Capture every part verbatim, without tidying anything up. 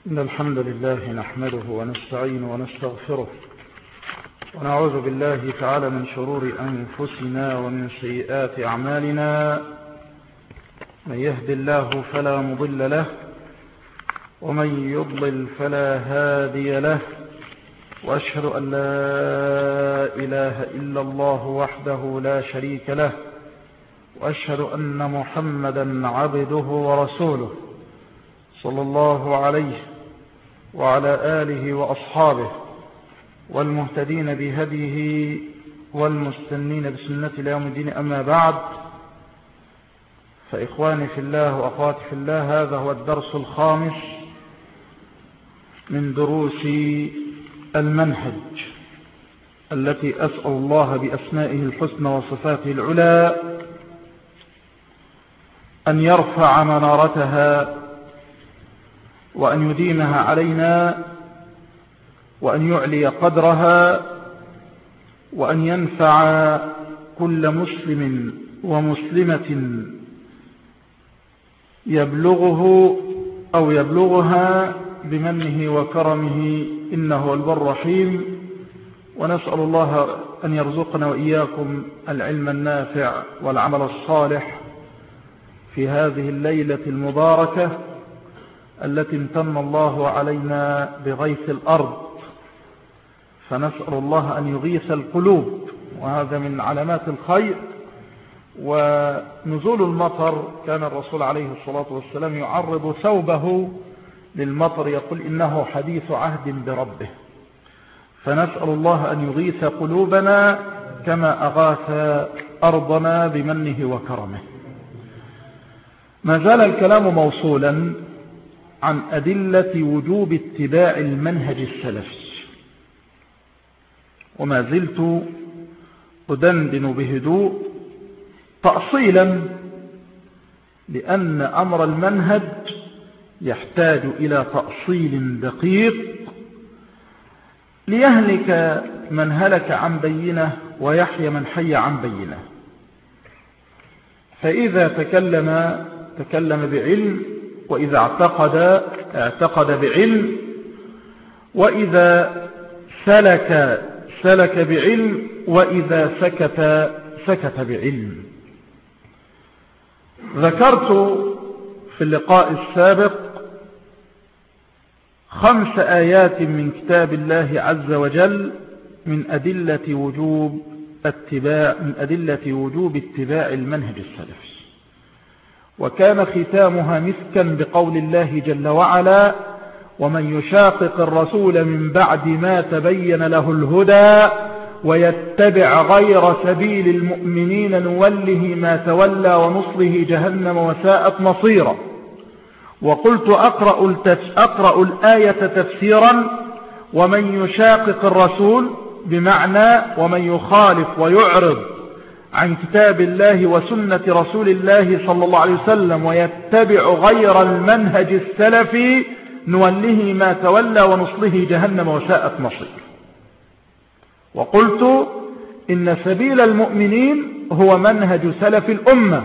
إن الحمد لله نحمده ونستعين ونستغفره ونعوذ بالله تعالى من شرور أنفسنا ومن سيئات أعمالنا. من يهد الله فلا مضل له ومن يضلل فلا هادي له، وأشهد أن لا إله إلا الله وحده لا شريك له، وأشهد أن محمدا عبده ورسوله صلى الله عليه وعلى آله وأصحابه والمهتدين بهديه والمستنين بسنة ليوم الدين. أما بعد، فإخواني في الله وأخواتي في الله، هذا هو الدرس الخامس من دروس المنهج التي أسأل الله بأسمائه الحسنى وصفاته العلى أن يرفع منارتها وأن يديمها علينا وأن يعلي قدرها وأن ينفع كل مسلم ومسلمة يبلغه أو يبلغها بمنه وكرمه، إنه هو البر الرحيم. ونسأل الله أن يرزقنا وإياكم العلم النافع والعمل الصالح في هذه الليلة المباركة التي امتن الله علينا بغيث الأرض، فنسأل الله أن يغيث القلوب، وهذا من علامات الخير. ونزول المطر كان الرسول عليه الصلاة والسلام يعرض ثوبه للمطر، يقول إنه حديث عهد بربه، فنسأل الله أن يغيث قلوبنا كما أغاث أرضنا بمنه وكرمه. ما زال الكلام موصولا عن أدلة وجوب اتباع المنهج السلفي، وما زلت أدندن بهدوء تأصيلا، لأن أمر المنهج يحتاج إلى تأصيل دقيق ليهلك من هلك عن بينه ويحيى من حي عن بينه. فإذا تكلم تكلم بعلم، وإذا اعتقد اعتقد بعلم، وإذا سلك سلك بعلم، وإذا سكت سكت بعلم. ذكرت في اللقاء السابق خمس آيات من كتاب الله عز وجل من أدلة وجوب اتباع من أدلة وجوب اتباع المنهج السلفي، وكان ختامها مسكا بقول الله جل وعلا: ومن يشاقق الرسول من بعد ما تبين له الهدى ويتبع غير سبيل المؤمنين نوله ما تولى ونصله جهنم وساءت مصيرا. وقلت أقرأ, أقرأ الآية تفسيرا: ومن يشاقق الرسول بمعنى ومن يخالف ويعرض عن كتاب الله وسنة رسول الله صلى الله عليه وسلم ويتبع غير المنهج السلفي نوله ما تولى ونصله جهنم وساءت مصير. وقلت إن سبيل المؤمنين هو منهج سلف الأمة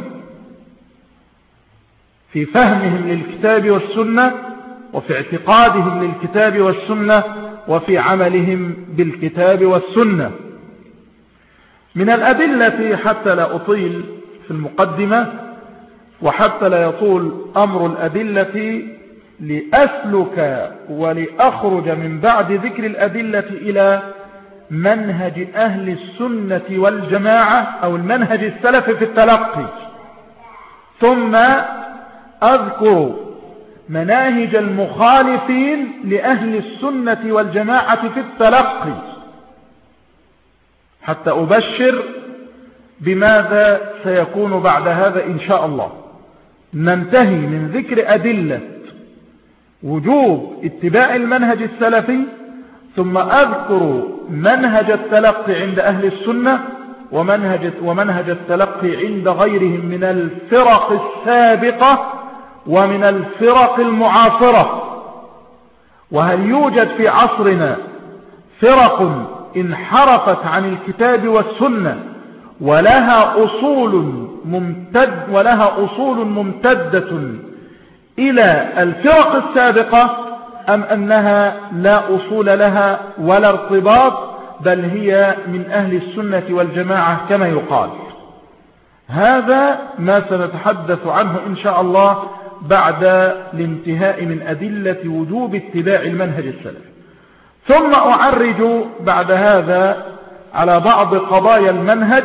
في فهمهم للكتاب والسنة، وفي اعتقادهم للكتاب والسنة، وفي عملهم بالكتاب والسنة. من الأدلة، حتى لا أطيل في المقدمة وحتى لا يطول أمر الأدلة، لأسلك ولأخرج من بعد ذكر الأدلة إلى منهج أهل السنة والجماعة أو المنهج السلفي في التلقي، ثم أذكر مناهج المخالفين لأهل السنة والجماعة في التلقي، حتى أبشر بماذا سيكون بعد هذا إن شاء الله. ننتهي من ذكر أدلة وجوب اتباع المنهج السلفي، ثم أذكر منهج التلقي عند أهل السنة ومنهج, ومنهج التلقي عند غيرهم من الفرق السابقة ومن الفرق المعاصرة. وهل يوجد في عصرنا فرق انحرفت عن الكتاب والسنة ولها أصول ممتد ولها أصول ممتدة إلى الفرق السابقة، أم أنها لا أصول لها ولا ارتباط، بل هي من أهل السنة والجماعة كما يقال؟ هذا ما سنتحدث عنه إن شاء الله بعد الانتهاء من أدلة وجوب اتباع المنهج السلفي. ثم أعرج بعد هذا على بعض قضايا المنهج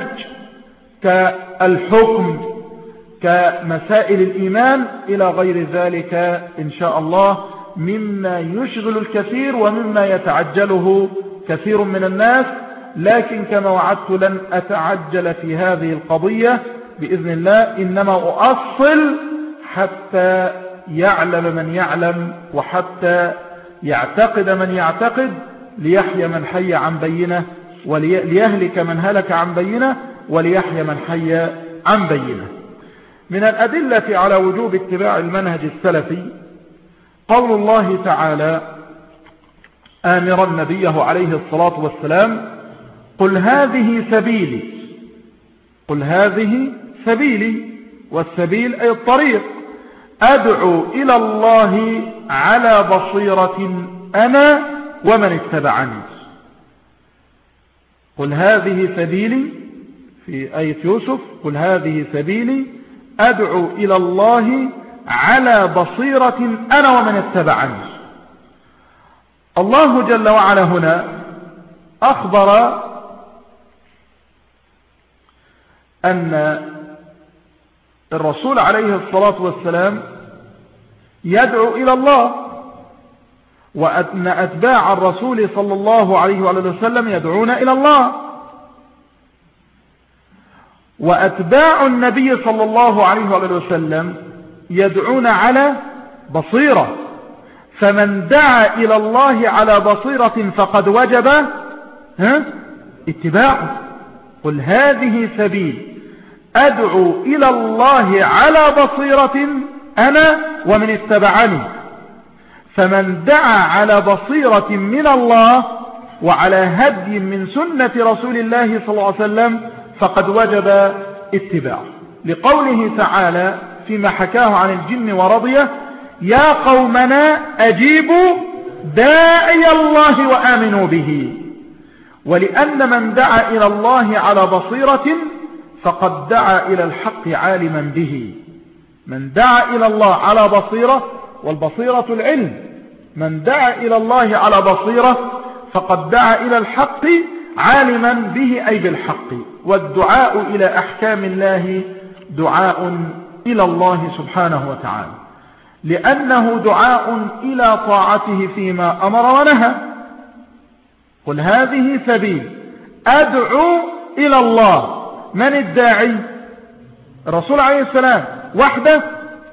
كالحكم، كمسائل الإيمان إلى غير ذلك إن شاء الله، مما يشغل الكثير ومما يتعجله كثير من الناس، لكن كما وعدت لن أتعجل في هذه القضية بإذن الله، إنما أؤصل حتى يعلم من يعلم وحتى يعتقد من يعتقد، ليحيى من حي عن بينه وليهلك من هلك عن بينه وليحيى من حي عن بينه. من الأدلة على وجوب اتباع المنهج السلفي قول الله تعالى آمرا نبيه عليه الصلاة والسلام: قل هذه سبيلي، قل هذه سبيلي، والسبيل أي الطريق، أدعو إلى الله على بصيرة أنا ومن اتبعني. قل هذه سبيلي في آية يوسف، قل هذه سبيلي أدعو إلى الله على بصيرة أنا ومن اتبعني. الله جل وعلا هنا أخبر أن الرسول عليه الصلاة والسلام يدعو إلى الله، وأن أتباع الرسول صلى الله عليه وسلم يدعون إلى الله، وأتباع النبي صلى الله عليه وسلم يدعون على بصيرة، فمن دعا إلى الله على بصيرة فقد وجب ها اتباعه. قل هذه سبيل أدعو إلى الله على بصيرة أنا ومن اتبعني، فمن دعا على بصيرة من الله وعلى هدي من سنة رسول الله صلى الله عليه وسلم فقد وجب اتباعه، لقوله تعالى فيما حكاه عن الجن ورضيه: يا قومنا أجيبوا داعي الله وآمنوا به. ولأن من دعا إلى الله على بصيرة فقد دعا إلى الحق عالما به. من دعا إلى الله على بصيرة، والبصيرة العلم، من دعا إلى الله على بصيرة فقد دعا إلى الحق عالما به أي بالحق. والدعاء إلى أحكام الله دعاء إلى الله سبحانه وتعالى، لأنه دعاء إلى طاعته فيما أمر ونهى. قل هذه سبيل أدعو إلى الله. من الداعي؟ الرسول عليه السلام وحده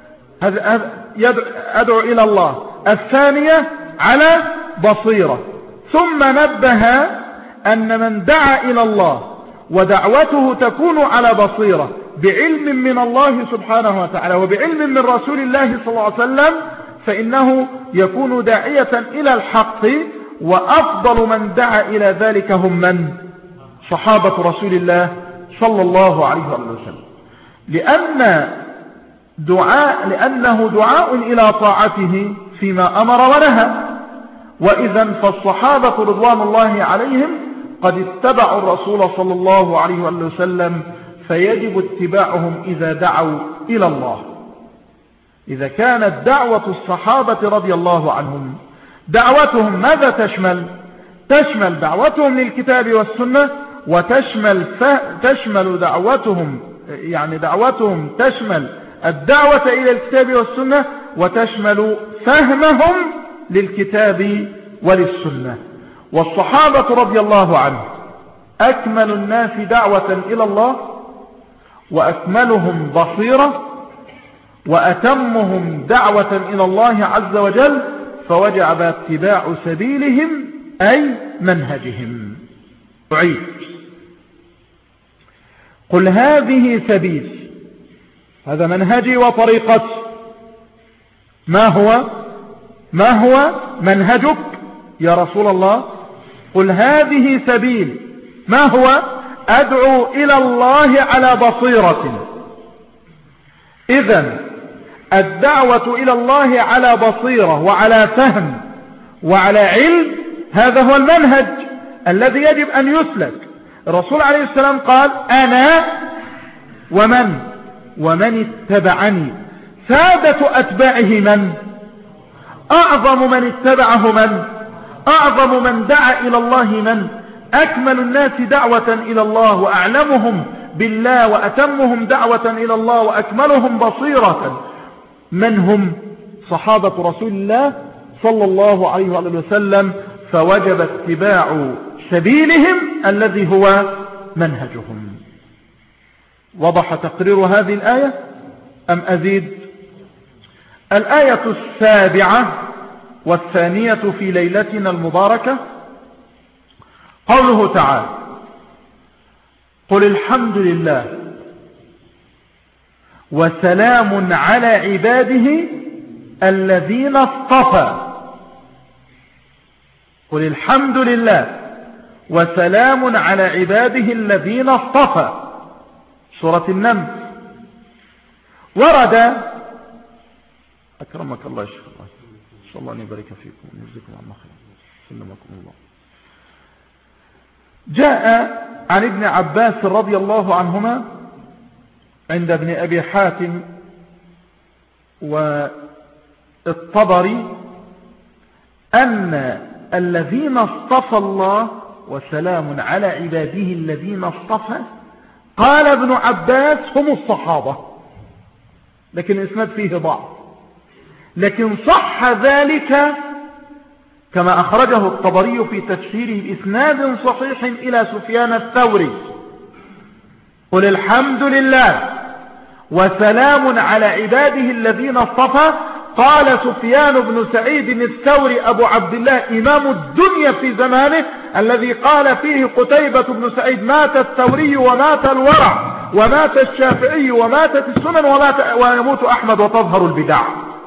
أدعو إلى الله. الثانية على بصيرة. ثم نبه أن من دعا إلى الله ودعوته تكون على بصيرة بعلم من الله سبحانه وتعالى وبعلم من رسول الله صلى الله عليه وسلم فإنه يكون داعية إلى الحق. وأفضل من دعا إلى ذلك هم من؟ صحابة رسول الله صلى الله عليه وسلم، لأن دعاء لأنه دعاء إلى طاعته فيما أمر ونهى. وإذا فالصحابة رضوان الله عليهم قد اتبعوا الرسول صلى الله عليه وسلم، فيجب اتباعهم إذا دعوا إلى الله. إذا كانت دعوة الصحابة رضي الله عنهم دعوتهم ماذا تشمل؟ تشمل دعوتهم للكتاب والسنة، وتشمل تشمل دعوتهم يعني دعوتهم تشمل الدعوة إلى الكتاب والسنة، وتشمل فهمهم للكتاب وللسنة. والصحابة رضي الله عنهم أكمل الناس دعوة إلى الله، وأكملهم بصيرة، وأتمهم دعوة إلى الله عز وجل، فوجب اتباع سبيلهم أي منهجهم. أعيد: قل هذه سبيل، هذا منهجي وطريقتي. ما هو ما هو منهجك يا رسول الله؟ قل هذه سبيل. ما هو؟ أدعو إلى الله على بصيرة. إذن الدعوة إلى الله على بصيرة وعلى فهم وعلى علم. هذا هو المنهج الذي يجب أن يسلك. الرسول عليه السلام قال أنا ومن ومن اتبعني. سادة أتباعه من؟ أعظم من اتبعه من؟ أعظم من دعا إلى الله من؟ أكمل الناس دعوة إلى الله وأعلمهم بالله وأتمهم دعوة إلى الله وأكملهم بصيرة من هم؟ صحابة رسول الله صلى الله عليه وسلم. فوجب اتباع سبيلهم الذي هو منهجهم. وضح تقرير هذه الآية أم أزيد؟ الآية السابعة والثانية في ليلتنا المباركة قوله تعالى قل الحمد لله وسلام على عباده الذين اصطفى. قل الحمد لله وسلام على عباده الذين اصطفى. سورة النمل. ورد أكرمك الله يا شيخ الله إن شاء الله أن يبارك فيكم ويجزيكم عنا خير سلمكم الله. جاء عن ابن عباس رضي الله عنهما عند ابن أبي حاتم والطبري أن الذين اصطفى الله وسلام على عباده الذين اصطفى قال ابن عباس هم الصحابة، لكن الإسناد فيه ضعف، لكن صح ذلك كما أخرجه الطبري في تفسيره بإسناد صحيح إلى سفيان الثوري. قل الحمد لله وسلام على عباده الذين اصطفى. قال سفيان بن سعيد الثوري أبو عبد الله إمام الدنيا في زمانه الذي قال فيه قتيبة بن سعيد مات الثوري ومات الورع ومات الشافعي وماتت السنن ومات ويموت أحمد وتظهر البدع.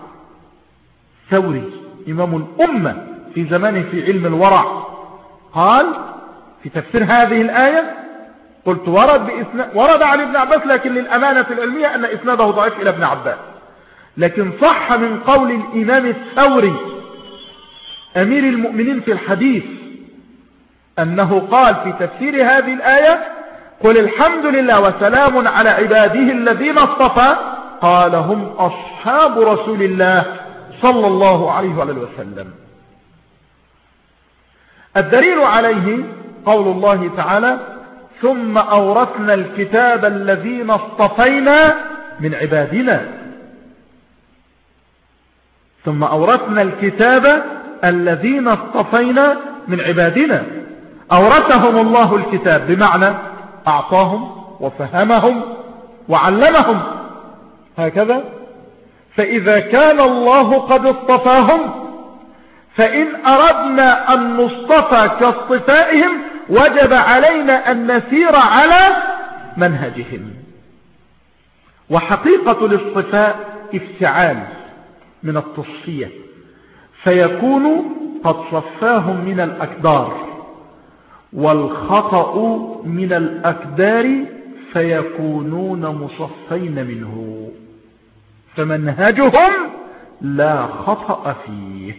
ثوري إمام الأمة في زمانه في علم الورع قال في تفسير هذه الآية قلت ورد, بإسناد ورد عن ابن عباس، لكن للأمانة العلمية أن إسناده ضعيف إلى ابن عباس، لكن صح من قول الإمام الثوري أمير المؤمنين في الحديث أنه قال في تفسير هذه الآية قل الحمد لله وسلام على عباده الذين اصطفى قال هم أصحاب رسول الله صلى الله عليه وسلم. الدليل عليه قول الله تعالى ثم أورثنا الكتاب الذين اصطفينا من عبادنا. ثم أورثنا الكتاب الذين اصطفينا من عبادنا. أورثهم الله الكتاب بمعنى أعطاهم وفهمهم وعلمهم هكذا. فإذا كان الله قد اصطفاهم فإن أردنا أن نصطفى كاصطفائهم وجب علينا أن نسير على منهجهم. وحقيقة الاصطفاء افتعال من التصفية، فيكون قد صفاهم من الأكدار، والخطأ من الأكدار فيكونون مصفين منه، فمنهجهم لا خطأ فيه.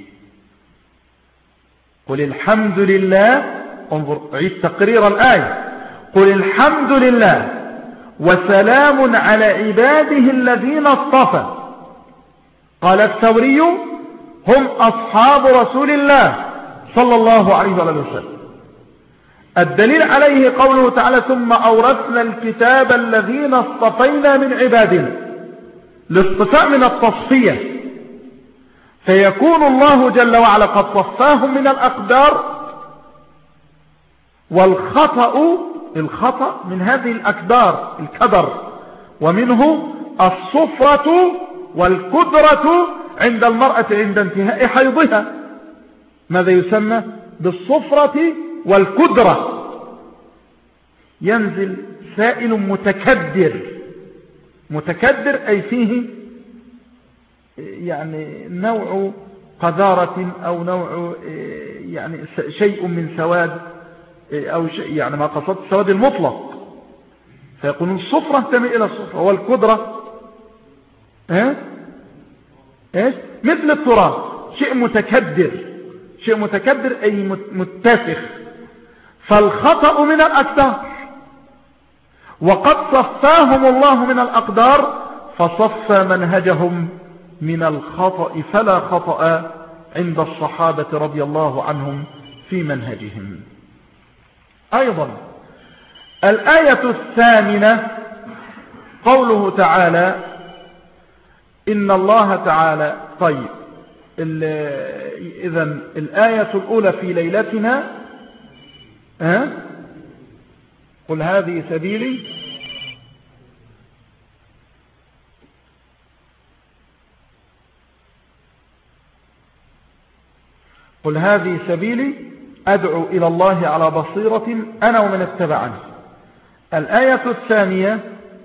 قل الحمد لله، انظر عيد تقرير الآية، قل الحمد لله وسلام على عباده الذين اصطفى. قال الثوري هم أصحاب رسول الله صلى الله عليه وسلم. الدليل عليه قوله تعالى ثم أورثنا الكتاب الذين اصطفينا من عبادنا. الاصطفاء من التصفية، فيكون الله جل وعلا قد صفاهم من الأقدار، والخطأ الخطأ من هذه الأقدار الكدر، ومنه الصفرة والكدرة عند المرأة عند انتهاء حيضها. ماذا يسمى بالصفرة والكدرة؟ ينزل سائل متكدر. متكدر أي فيه يعني نوع قذارة أو نوع يعني شيء من سواد أو شيء يعني ما قصدت السواد المطلق، فيكون الصفرة تميل إلى الصفرة، والكدرة ها ايش مثل التراب، شيء متكدر شيء متكبر أي متسخ، فالخطأ من الأكثر، وقد صفاهم الله من الأقدار فصفى منهجهم من الخطأ، فلا خطأ عند الصحابة رضي الله عنهم في منهجهم. أيضا الآية الثامنة قوله تعالى إن الله تعالى. طيب إذن الآية الأولى في ليلتنا أه؟ قل هذه سبيلي قل هذه سبيلي أدعو إلى الله على بصيرة أنا ومن اتبعني. الآية الثانية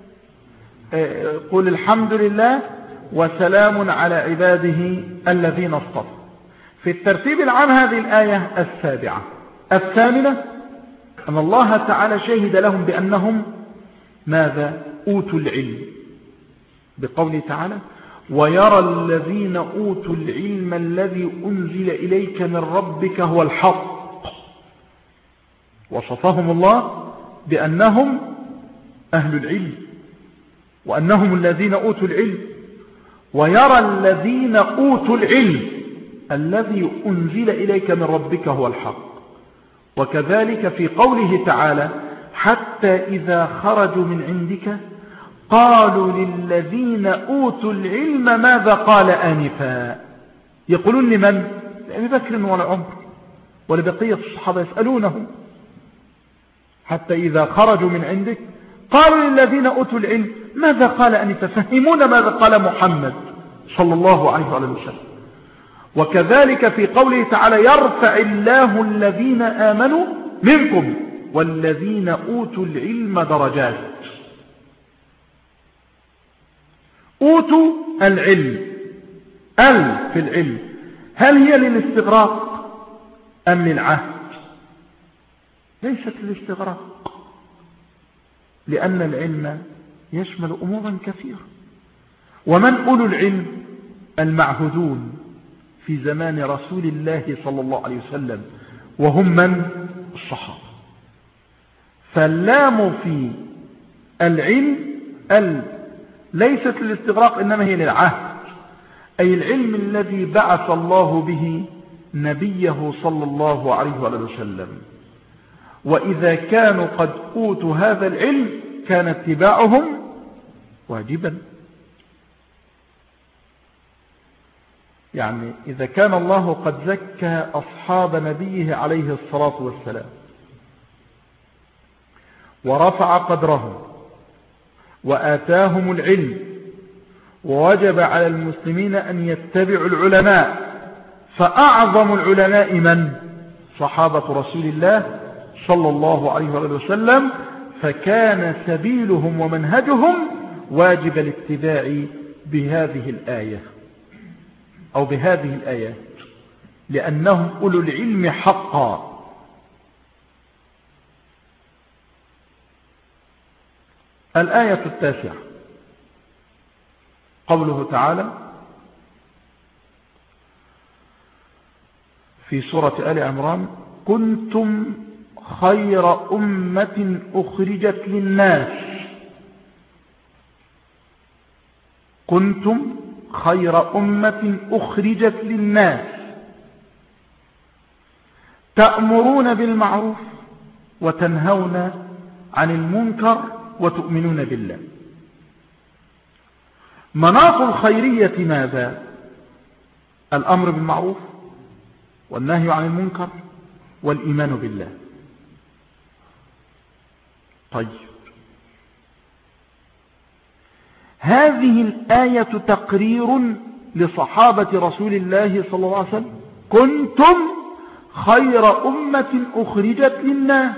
قل الحمد لله وسلام على عباده الذين اصطفى. في الترتيب العام هذه الآية السابعة. الثامنة أن الله تعالى شهد لهم بأنهم ماذا؟ أوتوا العلم، بقوله تعالى ويرى الذين أوتوا العلم الذي أنزل إليك من ربك هو الحق. وصفهم الله بأنهم أهل العلم وأنهم الذين أوتوا العلم. ويرى الذين أوتوا العلم الذي أنزل إليك من ربك هو الحق. وكذلك في قوله تعالى حتى إذا خرجوا من عندك قالوا للذين أوتوا العلم ماذا قال آنفا. يقولون لمن؟ لأبي بكر ولا عمر ولبقية الصحابة يسألونهم حتى إذا خرجوا من عندك قالوا للذين أوتوا العلم ماذا قال آنفا، فهمون ماذا قال محمد صلى الله عليه وسلم. وكذلك في قوله تعالى يرفع الله الذين آمنوا منكم والذين أوتوا العلم درجات. أوتوا العلم، ال في العلم هل هي للاستغراق أم للعهد؟ ليست للاستغراق، لأن العلم يشمل أمورا كثيرة. ومن أولو العلم؟ المعهودون في زمان رسول الله صلى الله عليه وسلم، وهم من؟ الصحابة. فاللام في العلم ال ليست للاستغراق إنما هي للعهد، أي العلم الذي بعث الله به نبيه صلى الله عليه وسلم. وإذا كانوا قد أوتوا هذا العلم كان اتباعهم واجبا. يعني إذا كان الله قد زكى أصحاب نبيه عليه الصلاة والسلام ورفع قدرهم وآتاهم العلم ووجب على المسلمين أن يتبعوا العلماء، فأعظم العلماء من؟ صحابة رسول الله صلى الله عليه وسلم. فكان سبيلهم ومنهجهم واجب الاتباع بهذه الآية أو بهذه الآيات، لأنهم أولو العلم حقا. الآية التاسعة قوله تعالى في سورة آل عمران كنتم خير أمة أخرجت للناس. كنتم خير أمة أخرجت للناس تأمرون بالمعروف وتنهون عن المنكر وتؤمنون بالله. مناط الخيرية ماذا؟ الأمر بالمعروف والنهي عن المنكر والإيمان بالله. طيب هذه الآية تقرير لصحابة رسول الله صلى الله عليه وسلم كنتم خير أمة أخرجت للناس.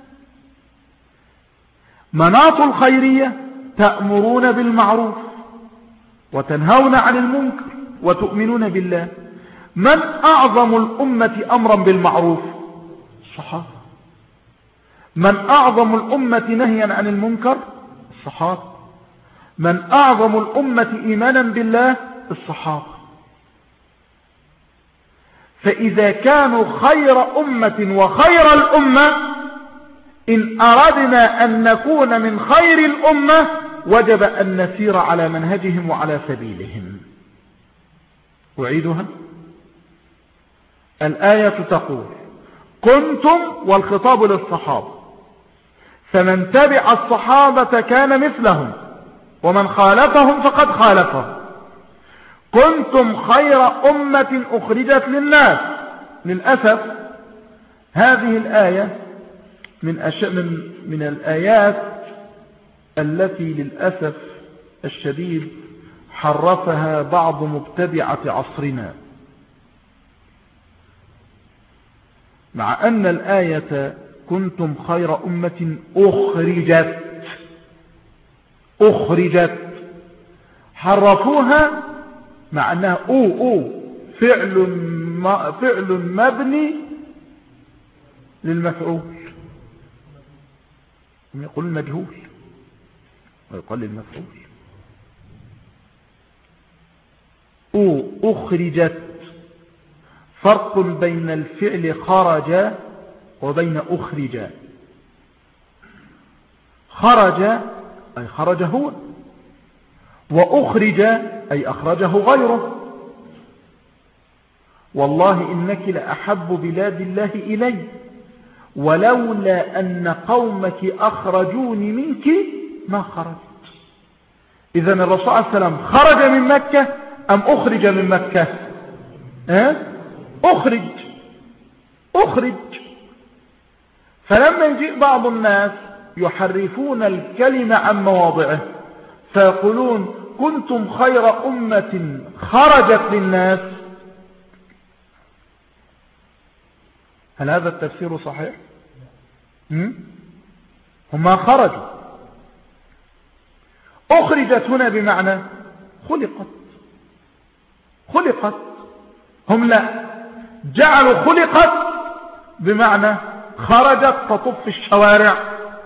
مناط الخيرية تأمرون بالمعروف وتنهون عن المنكر وتؤمنون بالله. من أعظم الأمة أمرا بالمعروف؟ الصحابة. من أعظم الأمة نهيا عن المنكر؟ الصحابة. من أعظم الأمة إيمانا بالله؟ الصحابة. فإذا كانوا خير أمة وخير الأمة، إن أردنا أن نكون من خير الأمة وجب أن نسير على منهجهم وعلى سبيلهم. أعيدها. الآية تقول كنتم، والخطاب للصحابة، فمن تبع الصحابة كان مثلهم ومن خالفهم فقد خالفهم. كنتم خير أمة أخرجت للناس. للأسف هذه الآية من, أش... من... من الآيات التي للأسف الشديد حرفها بعض مبتدعة عصرنا، مع أن الآية كنتم خير أمة أخرجت أخرجت حرفوها مع أنها أو أو فعل ما فعل مبني للمفعول، يقول المجهول ويقال للمفعول. أو أخرجت، فرق بين الفعل خرج وبين أخرج. خرج أي خرج هو، وأخرج أي أخرجه غيره. والله إنك لأحب بلاد الله إلي ولولا أن قومك أخرجوني منك ما خرجت. إذا الرسول عليه السلام خرج من مكة أم أخرج من مكة؟ أه؟ أخرج أخرج. فلما يجيء بعض الناس يحرفون الكلمة عن مواضعه فيقولون كنتم خير أمة خرجت للناس، هل هذا التفسير صحيح؟ هم خرجوا. أخرجت هنا بمعنى خلقت خلقت هم لا جعلوا خلقت بمعنى خرجت تطف في الشوارع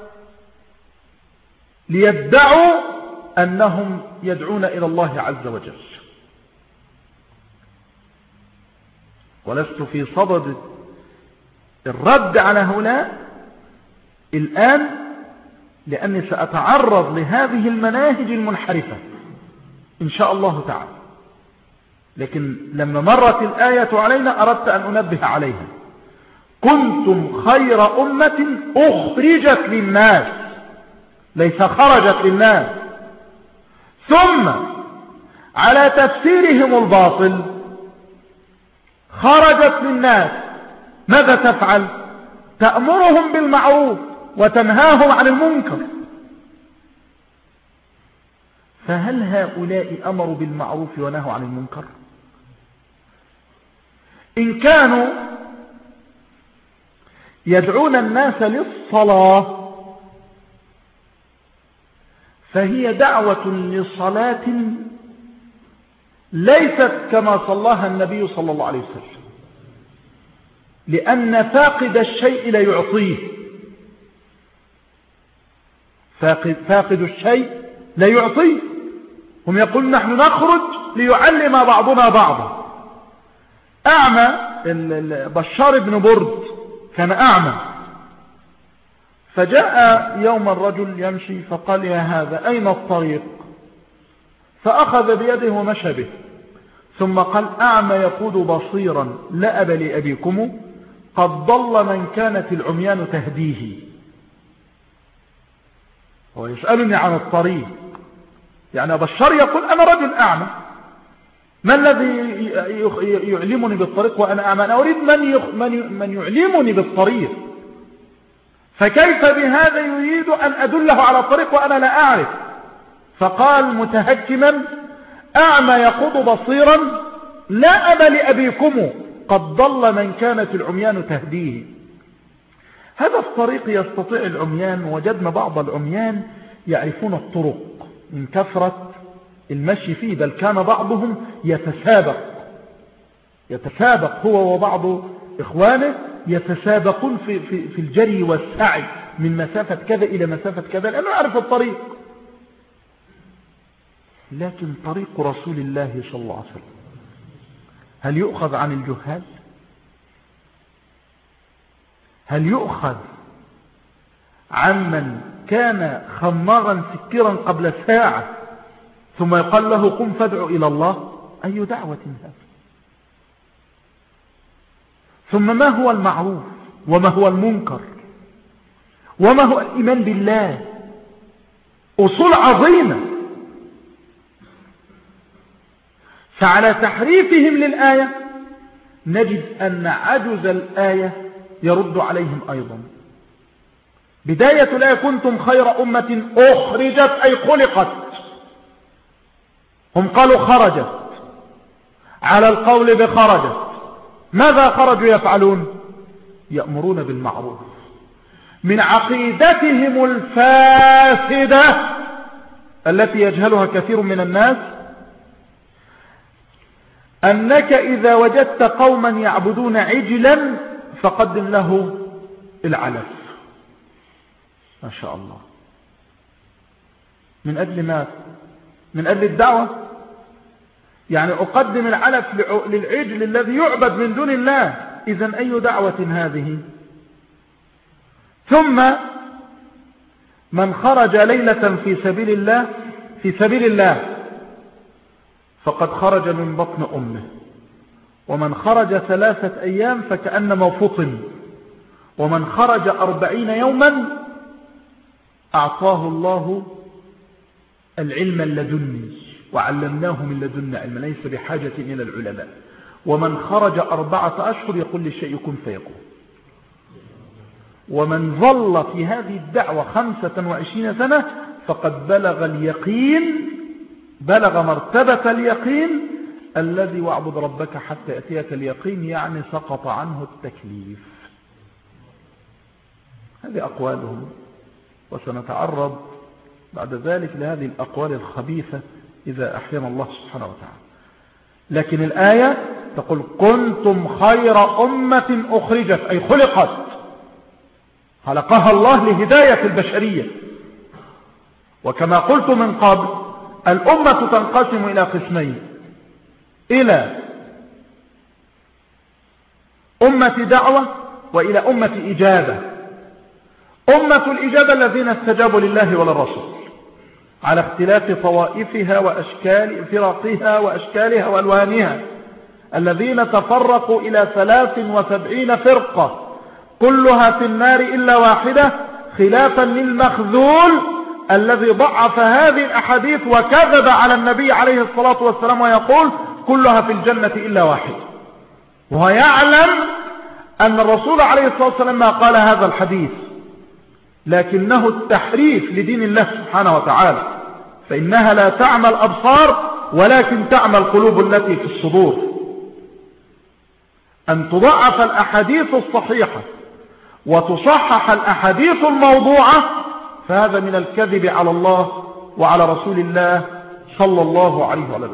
ليدعوا أنهم يدعون إلى الله عز وجل. ولست في صدد الرد على هؤلاء الآن، لأني سأتعرض لهذه المناهج المنحرفة إن شاء الله تعالى، لكن لما مرت الآية علينا أردت أن أنبه عليها. كنتم خير أمة أخرجت للناس، ليس خرجت للناس. ثم على تفسيرهم الباطل خرجت للناس، ماذا تفعل؟ تأمرهم بالمعروف وتنهاهم عن المنكر. فهل هؤلاء أمروا بالمعروف ونهوا عن المنكر؟ إن كانوا يدعون الناس للصلاة فهي دعوة لصلاة ليست كما صلاها النبي صلى الله عليه وسلم، لأن فاقد الشيء لا يعطيه. فاقد, فاقد الشيء لا يعطيه. هم يقولون نحن نخرج ليعلم بعضنا بعضا. أعمى بشار بن برد كان أعمى، فجاء يوم الرجل يمشي فقال يا هذا أين الطريق؟ فأخذ بيده ومشى به، ثم قال أعمى يقود بصيرا لا أب لأبيكم قد ضل من كانت العميان تهديه. هو يسألني عن الطريق، يعني بشار يقول أنا رجل أعمى، ما الذي يعلمني بالطريق وأنا أعمى؟ أنا أريد من, يخ... من, من يعلمني بالطريق، فكيف بهذا يريد أن أدله على الطريق وأنا لا أعرف؟ فقال متهكما أعمى يقود بصيرا لا أب لأبيكم قد ضل من كانت العميان تهديه. هذا الطريق يستطيع العميان، وجدنا بعض العميان يعرفون الطرق من كثرة المشي فيه، بل كان بعضهم يتسابق يتسابق هو وبعض إخوانه يتسابقون في, في, في الجري والسعي من مسافة كذا إلى مسافة كذا لأنه يعرف الطريق. لكن طريق رسول الله صلى الله عليه وسلم هل يؤخذ عن الجهال؟ هل يؤخذ عمن كان خمارا سكرا قبل ساعة ثم يقال له قم فادع إلى الله؟ أي دعوة هذا؟ ثم ما هو المعروف وما هو المنكر وما هو الإيمان بالله؟ أصول عظيمة. فعلى تحريفهم للآية نجد أن عجز الآية يرد عليهم أيضا. بداية الآية كنتم خير أمة أخرجت أي خلقت، هم قالوا خرجت، على القول بخرجت. ماذا خرجوا يفعلون؟ يأمرون بالمعروف. من عقيدتهم الفاسدة التي يجهلها كثير من الناس أنك إذا وجدت قوما يعبدون عجلا فقدم له العلف. ما شاء الله. من أجل ما؟ من أجل الدعوة. يعني أقدم العلف للعجل الذي يعبد من دون الله. إذن أي دعوة هذه؟ ثم من خرج ليلة في سبيل الله في سبيل الله فقد خرج من بطن أمه، ومن خرج ثلاثة أيام فكأنما فطن، ومن خرج أربعين يوما أعطاه الله العلم اللدني وعلمناه من لدنا علما، ليس بحاجة إلى العلماء. ومن خرج أربعة أشهر يقول للشيء كن فيكون. ومن ظل في هذه الدعوة خمسة وعشرين سنة فقد بلغ اليقين، بلغ مرتبة اليقين الذي واعبد ربك حتى يأتيك اليقين، يعني سقط عنه التكليف. هذه أقوالهم، وسنتعرض بعد ذلك لهذه الأقوال الخبيثة إذا أحيانا الله سبحانه وتعالى. لكن الآية تقول كنتم خير أمة أخرجت أي خلقت، خلقها الله لهداية البشرية. وكما قلت من قبل الأمة تنقسم إلى قسمين، إلى أمة دعوة وإلى أمة إجابة. أمة الإجابة الذين استجابوا لله وللرسول على اختلاف طوائفها وأشكال فرقها وأشكالها وألوانها، الذين تفرقوا إلى ثلاث وسبعين فرقة كلها في النار إلا واحدة، خلافا للمخذول الذي ضعف هذه الأحاديث وكذب على النبي عليه الصلاة والسلام ويقول كلها في الجنة إلا واحد، وهو يعلم أن الرسول عليه الصلاة والسلام ما قال هذا الحديث، لكنه التحريف لدين الله سبحانه وتعالى. فإنها لا تعمى الأبصار ولكن تعمى القلوب التي في الصدور. أن تضعف الأحاديث الصحيحة وتصحح الأحاديث الموضوعة فهذا من الكذب على الله وعلى رسول الله صلى الله عليه وسلم.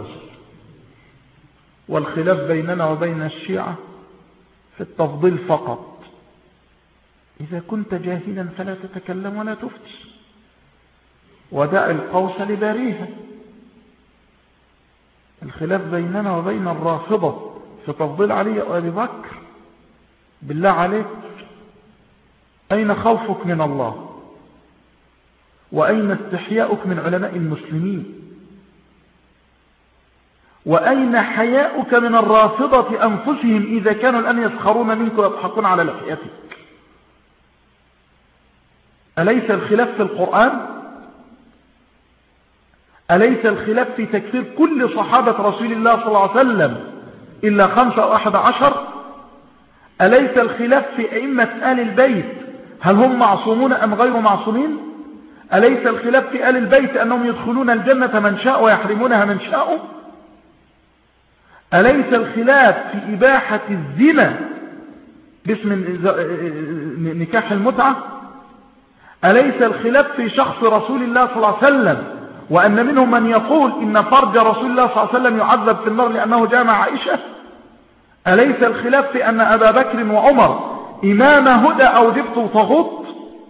والخلاف بيننا وبين الشيعة في التفضيل فقط. إذا كنت جاهلا فلا تتكلم ولا تفتي، ودع القوس لباريها. الخلاف بيننا وبين الرافضة في تفضيل علي وأبي بكر. بالله عليك أين خوفك من الله؟ وأين استحياؤك من علماء المسلمين؟ وأين حياؤك من الرافضة أنفسهم إذا كانوا الآن يسخرون منك ويضحكون على لحيتك؟ أليس الخلاف في القرآن؟ أليس الخلاف في تكفير كل صحابة رسول الله صلى الله عليه وسلم إلا خمسة أو أحد عشر؟ أليس الخلاف في أئمة آل البيت هل هم معصومون أم غير معصومين؟ أليس الخلاف في آل البيت أنهم يدخلون الجنة من شاء ويحرمونها من شاء؟ أليس الخلاف في إباحة الزنا باسم نكاح المتعة؟ أليس الخلاف في شخص رسول الله صلى الله عليه وسلم وأن منهم من يقول إن فرج رسول الله صلى الله عليه وسلم يعذب في النار لأنه جامع عائشة؟ أليس الخلاف في أن أبا بكر وعمر إمام هدى أو جبت وطغوت؟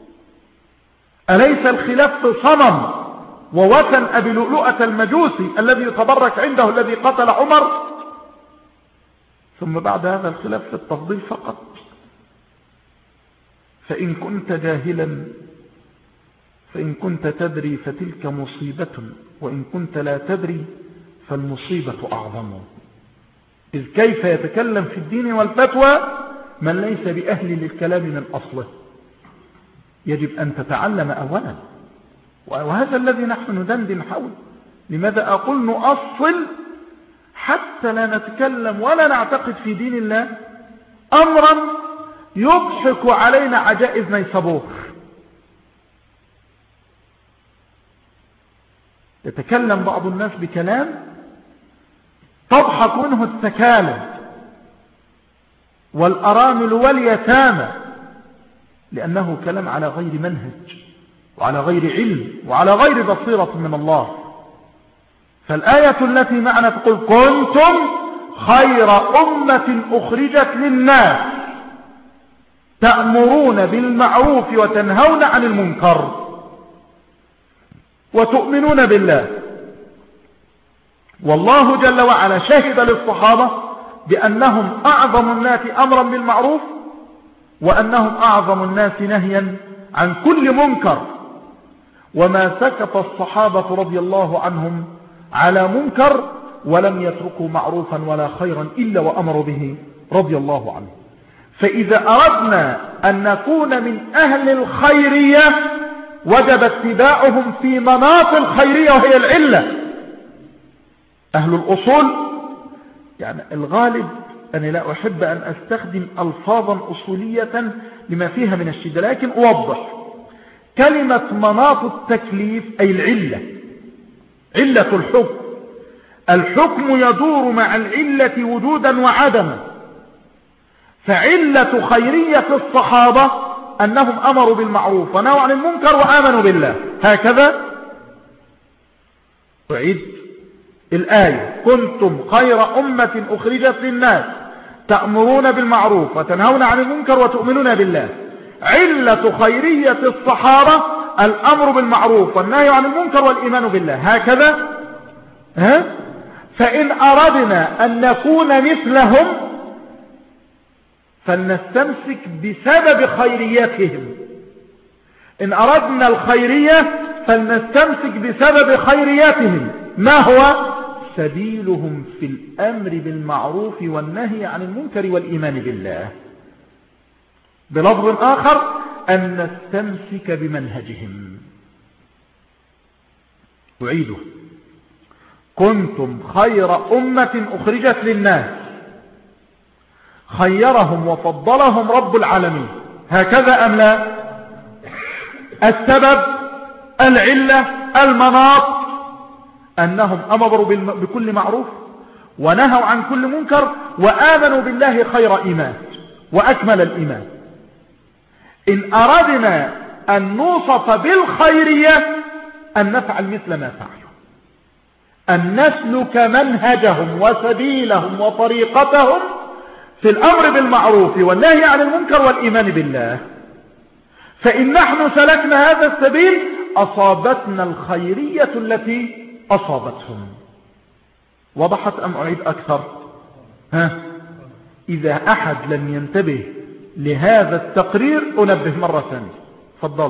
أليس الخلاف في صنم ووثن أبي لؤلؤة المجوسي الذي يتبرك عنده الذي قتل عمر؟ ثم بعد هذا الخلاف في التفضيل فقط. فإن كنت جاهلا فإن كنت تدري فتلك مصيبة، وإن كنت لا تدري فالمصيبة أعظم. إذ كيف يتكلم في الدين والفتوى من ليس بأهل للكلام من أصله؟ يجب أن تتعلم أولا، وهذا الذي نحن ندندن حوله. لماذا أقول نؤصل حتى لا نتكلم ولا نعتقد في دين الله أمرا يضحك علينا عجائز نيسابور. يتكلم بعض الناس بكلام تضحك منه السكالة والأرامل واليتامى، لأنه كلام على غير منهج وعلى غير علم وعلى غير بصيرة من الله. فالآية التي معنا تقول كنتم خير أمة أخرجت للناس تأمرون بالمعروف وتنهون عن المنكر وتؤمنون بالله. والله جل وعلا شهد للصحابة بأنهم أعظم الناس أمرا بالمعروف وأنهم أعظم الناس نهيا عن كل منكر، وما سكت الصحابة رضي الله عنهم على منكر ولم يتركوا معروفا ولا خيرا إلا وأمروا به رضي الله عنه. فإذا أردنا أن نكون من أهل الخيرية وجب اتباعهم في مناط الخيرية، وهي العلة. أهل الأصول، يعني الغالب أنا لا أحب أن أستخدم ألفاظا أصولية لما فيها من الشدة، لكن أوضح كلمة مناط التكليف أي العلة، علة الحكم. الحكم يدور مع العلة وجودا وعدما. فعلة خيرية الصحابة أنهم أمروا بالمعروف ونهوا عن المنكر وآمنوا بالله. هكذا أعيد الآية كنتم خير أمة أخرجت للناس تأمرون بالمعروف وتنهون عن المنكر وتؤمنون بالله. علة خيرية الصحابة الأمر بالمعروف والنهي عن المنكر والإيمان بالله. هكذا ها؟ فإن أردنا أن نكون مثلهم فلنستمسك بسبب خيريتهم. إن أردنا الخيرية فلنستمسك بسبب خيريتهم. ما هو سبيلهم في الأمر بالمعروف والنهي عن المنكر والإيمان بالله؟ بلفظ آخر أن نستمسك بمنهجهم. أعيده كنتم خير أمة أخرجت للناس، خيرهم وفضلهم رب العالمين. هكذا أم لا؟ السبب العلة المناط أنهم أمروا بكل معروف ونهوا عن كل منكر وآمنوا بالله خير إيمان وأكمل الإيمان. إن أردنا أن نوصف بالخيرية أن نفعل مثل ما فعلوا، أن نسلك منهجهم وسبيلهم وطريقتهم في الأمر بالمعروف والنهي عن المنكر والإيمان بالله. فإن نحن سلكنا هذا السبيل أصابتنا الخيرية التي أصابتهم. وضحت أم أعيد أكثر؟ ها؟ إذا أحد لم ينتبه لهذا التقرير أنبه مرة ثانية. تفضل.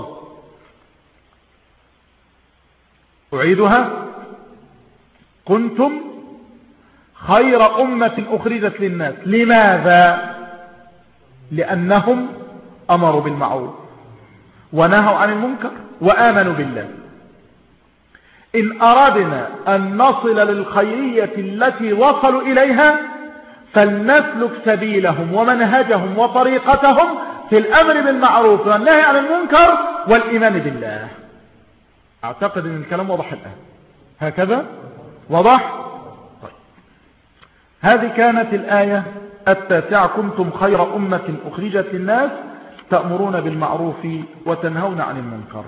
أعيدها كنتم خير أمة أخرجت للناس. لماذا؟ لأنهم أمروا بالمعروف ونهوا عن المنكر وآمنوا بالله. إن أردنا أن نصل للخيرية التي وصلوا إليها فلنسلك سبيلهم ومنهجهم وطريقتهم في الأمر بالمعروف والنهي عن المنكر والإيمان بالله. أعتقد أن الكلام وضح الآن. هكذا وضح؟ طيب. هذه كانت الآية التاسعة كنتم خير أمة أخرجت للناس تأمرون بالمعروف وتنهون عن المنكر.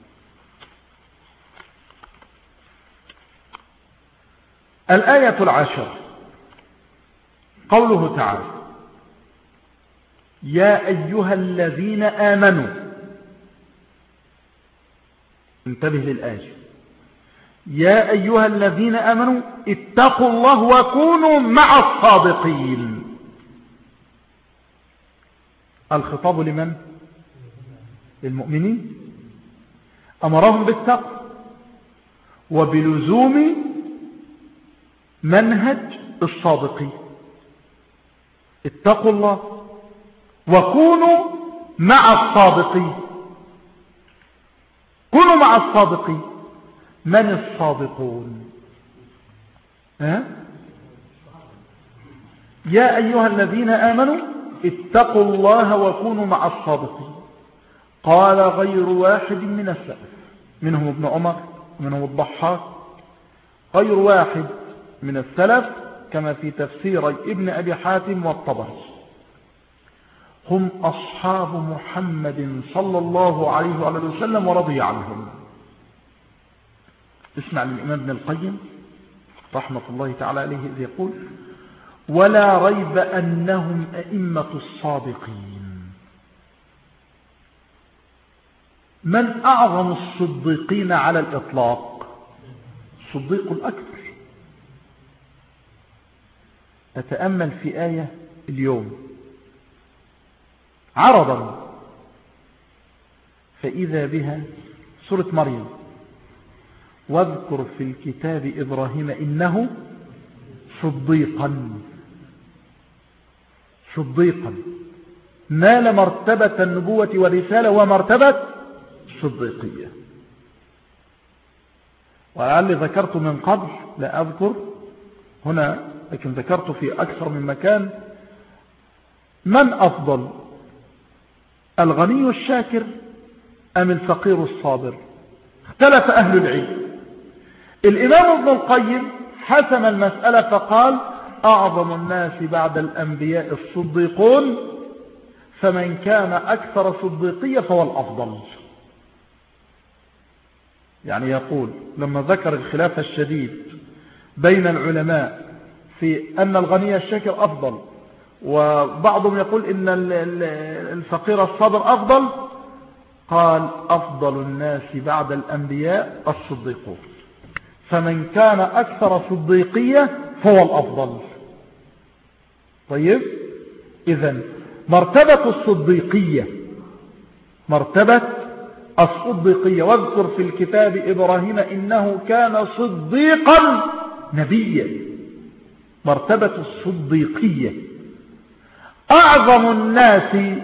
الآية العاشرة قوله تعالى يا أيها الذين آمنوا. انتبه للآية يا أيها الذين آمنوا اتقوا الله وكونوا مع الصادقين. الخطاب لمن؟ للمؤمنين، أمرهم بالتقوى وبلزوم منهج الصادقين. اتقوا الله وكونوا مع الصادقين. كونوا مع الصادقين. من الصادقون؟ ها؟ يا أيها الذين آمنوا اتقوا الله وكونوا مع الصادقين. قال غير واحد من السلف، منهم ابن عمر ومنهم الضحاك، غير واحد من السلف كما في تفسير ابن أبي حاتم والطبري، هم أصحاب محمد صلى الله عليه وآله وسلم ورضي عنهم. اسمع للإمام ابن القيم رحمة الله تعالى عليه إذ يقول: ولا ريب أنهم أئمة الصادقين. من أعظم الصديقين على الإطلاق؟ الصديق الأكبر. أتأمل في آية اليوم عرضا فإذا بها سورة مريم: واذكر في الكتاب إبراهيم إنه صديقا صديقا نال مرتبة النبوة والرسالة ومرتبة الصديقية. ولعلي ذكرت من قبل، لا أذكر هنا لكن ذكرت في أكثر من مكان: من أفضل، الغني الشاكر أم الفقير الصابر؟ اختلف أهل العلم. الإمام ابن القيم حسم المسألة فقال: أعظم الناس بعد الأنبياء الصديقون، فمن كان أكثر صديقية فهو الأفضل. يعني يقول لما ذكر الخلاف الشديد بين العلماء في أن الغني الشاكر أفضل، وبعضهم يقول إن الفقير الصابر أفضل، قال: أفضل الناس بعد الأنبياء الصديقون، فمن كان أكثر صديقية فهو الأفضل. طيب، إذن مرتبة الصديقية مرتبة الصديقية واذكر في الكتاب إبراهيم إنه كان صديقا نبيا. مرتبة الصديقية أعظم الناس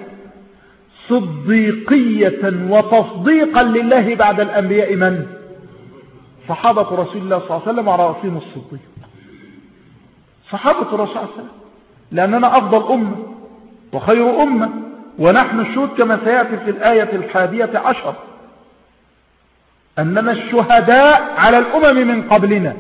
صديقية وتصديقا لله بعد الأنبياء من؟ صحابة رسول الله صلى الله عليه وسلم، وعلى رأسهم الصديق. صحابة الرسول صلى الله عليه وسلم، لأننا أفضل أمة وخير أمة، ونحن الشهود كما سيأتي في الآية الحادية عشر أننا الشهداء على الأمم من قبلنا.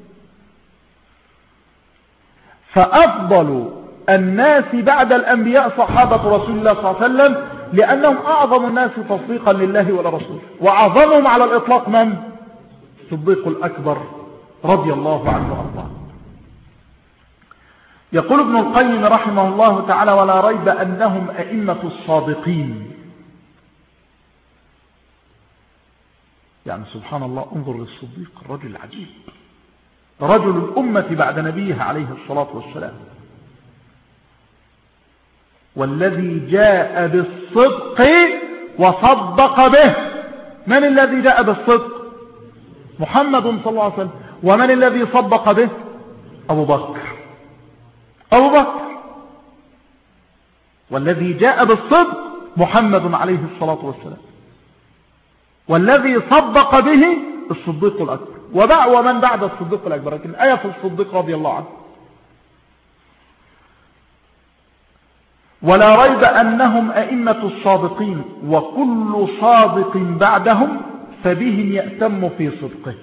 فأفضل الناس بعد الأنبياء صحابة رسول الله صلى الله عليه وسلم، لأنهم أعظم الناس تصديقا لله ولرسوله، وأعظمهم على الإطلاق من؟ الصديق الأكبر رضي الله عنه وارضاه. يقول ابن القيم رحمه الله تعالى: ولا ريب أنهم أئمة الصادقين. يعني سبحان الله، انظر للصديق، الرجل العجيب، رجل الأمة بعد نبيه عليه الصلاة والسلام، والذي جاء بالصدق وصدق به. من الذي جاء بالصدق؟ محمد صلى الله عليه وسلم. ومن الذي صدق به؟ أبو بكر أبو بكر والذي جاء بالصدق محمد عليه الصلاة والسلام، والذي صدق به الصديق الأكبر. وبع ومن بعد الصديق الأكبر، لكن آية في الصديق رضي الله عنه: ولا ريب أنهم أئمة الصادقين، وكل صادق بعدهم فبهم يأتم في صدقه.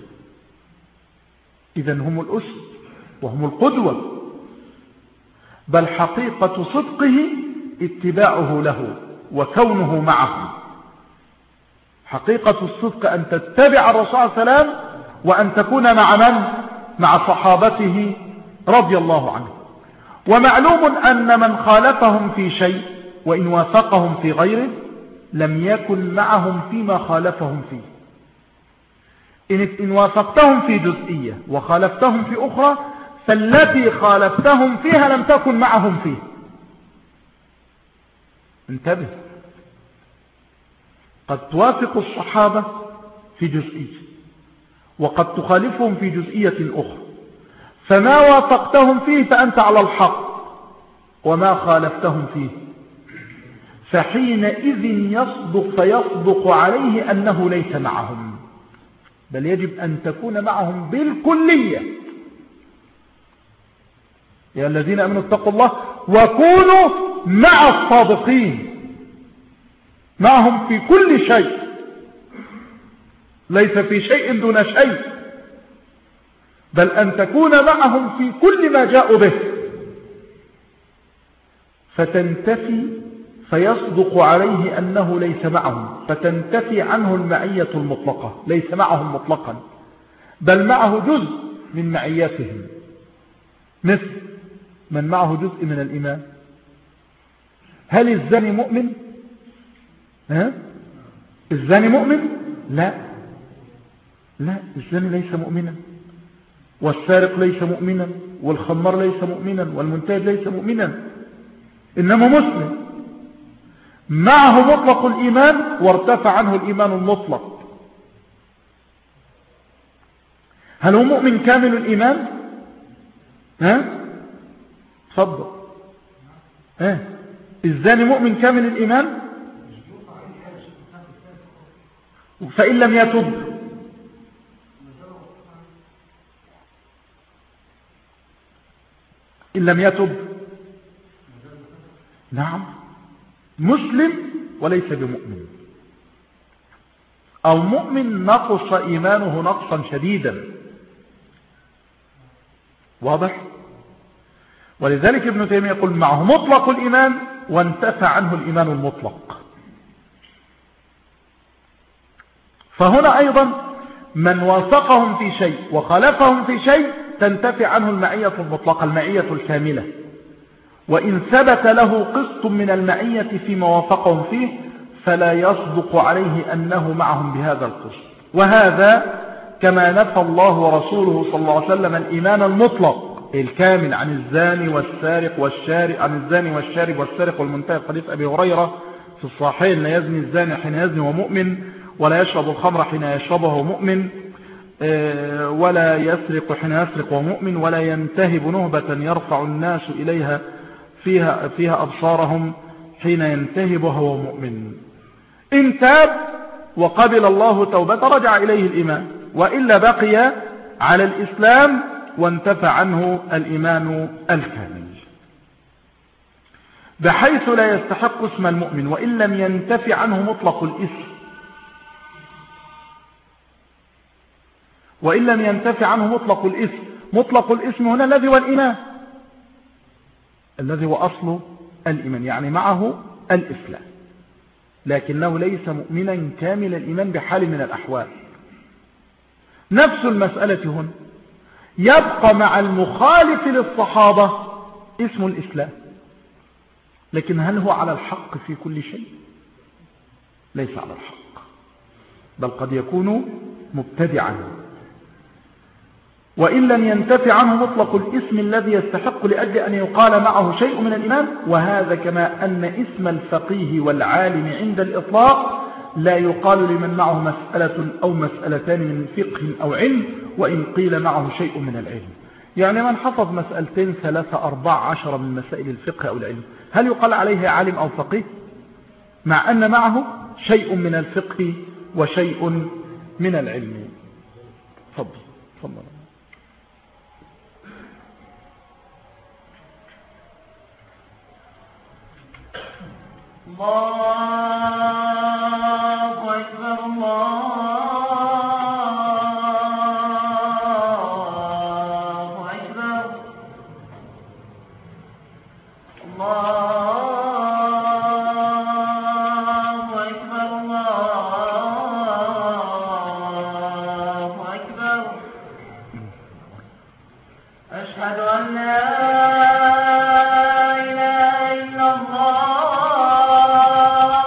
إذن هم الأسد وهم القدوة، بل حقيقة صدقه اتباعه له وكونه معه. حقيقة الصدق أن تتبع الرسول صلى الله عليه وسلم، وأن تكون مع من؟ مع صحابته رضي الله عنه. ومعلوم أن من خالفهم في شيء وإن وافقهم في غيره لم يكن معهم فيما خالفهم فيه. إن وافقتهم في جزئية وخالفتهم في أخرى، فالتي خالفتهم فيها لم تكن معهم فيه. انتبه، قد توافق الصحابة في جزئية وقد تخالفهم في جزئية أخرى، فما وافقتهم فيه فأنت على الحق وما خالفتهم فيه، فحينئذ يصدق فيصدق عليه أنه ليس معهم، بل يجب أن تكون معهم بالكلية. يا الذين أمنوا اتقوا الله وكونوا مع الصادقين، معهم في كل شيء، ليس في شيء دون شيء، بل أن تكون معهم في كل ما جاءوا به، فتنتفي فيصدق عليه أنه ليس معهم، فتنتفي عنه المعية المطلقة، ليس معهم مطلقا بل معه جزء من معياتهم، مثل من معه جزء من الإيمان. هل الزاني مؤمن؟ ها؟ الزاني مؤمن؟ لا لا، الزاني ليس مؤمنا، والسارق ليس مؤمنا، والخمار ليس مؤمنا، والمنتهب ليس مؤمنا، إنما مسلم معه مطلق الإيمان وارتفع عنه الإيمان المطلق. هل هو مؤمن كامل الإيمان؟ ها؟ تفضل. ها؟ الزاني مؤمن كامل الإيمان؟ فإن لم يتب إن لم يتب نعم مسلم وليس بمؤمن، أو مؤمن نقص إيمانه نقصا شديدا. واضح؟ ولذلك ابن تيمية يقول معه مطلق الإيمان وانتفى عنه الإيمان المطلق. فهنا أيضا من وافقهم في شيء وخالفهم في شيء تنتفي عنه المعية المطلقة، المعية الكاملة، وإن ثبت له قسط من المعية فيما وافقهم فيه فلا يصدق عليه أنه معهم بهذا القسط. وهذا كما نفى الله ورسوله صلى الله عليه وسلم الإيمان المطلق الكامل عن الزاني والسارق والشارب، عن الزاني والشارب والسارق والمنتهب، حديث أبي هريرة في الصحيحين: لا يزني الزاني حين يزني ومؤمن، ولا يشرب الخمر حين يشربه مؤمن، ولا يسرق حين يسرق ومؤمن، ولا ينتهب نهبة يرفع الناس إليها فيها, فيها أبصارهم حين ينتهب وهو مؤمن. إن تاب وقبل الله توبة رجع إليه الإيمان، وإلا بقي على الإسلام وانتفى عنه الإيمان الكامل، بحيث لا يستحق اسم المؤمن وإن لم ينتفي عنه مطلق الاسم، وإن لم ينتفي عنه مطلق الاسم. مطلق الاسم هنا الذي هو الإيمان، الذي هو أصل الإيمان، يعني معه الإسلام، لكنه ليس مؤمنا كامل الإيمان بحال من الأحوال. نفس المسألة هنا، يبقى مع المخالف للصحابة اسم الإسلام، لكن هل هو على الحق في كل شيء؟ ليس على الحق، بل قد يكون مبتدعا، وإن لم ينتفع عنه مطلق الاسم الذي يستحق لأجل أن يقال معه شيء من الإيمان. وهذا كما أن اسم الفقيه والعالم عند الإطلاق لا يقال لمن معه مسألة أو مسألتان من فقه أو علم وإن قيل معه شيء من العلم. يعني من حفظ مسألتين ثلاثة أربع عشر من مسائل الفقه أو العلم، هل يقال عليه عالم أو فقيه مع أن معه شيء من الفقه وشيء من العلم؟ تفضل تفضل. الله أكبر الله أكبر الله أكبر الله أكبر. أشهد أن لا إله إلا الله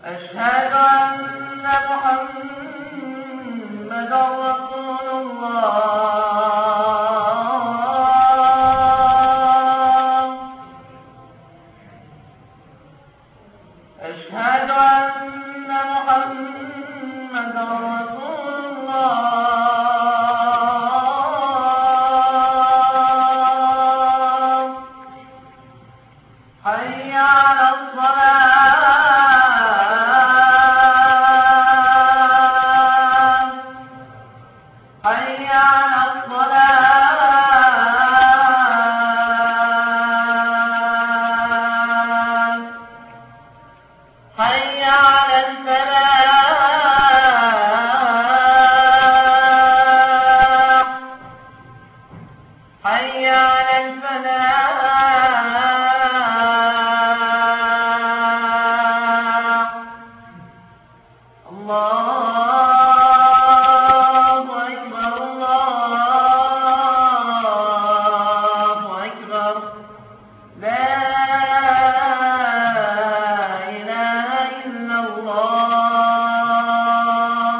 أشهد أن محمدا رسول الله. أشهد أن محمدا رسول الله. حي على الصلاة. حي على الصلاة. حي على الفلاح. حي على الفلاح. الله أكبر. الله أكبر. لا إله إلا الله.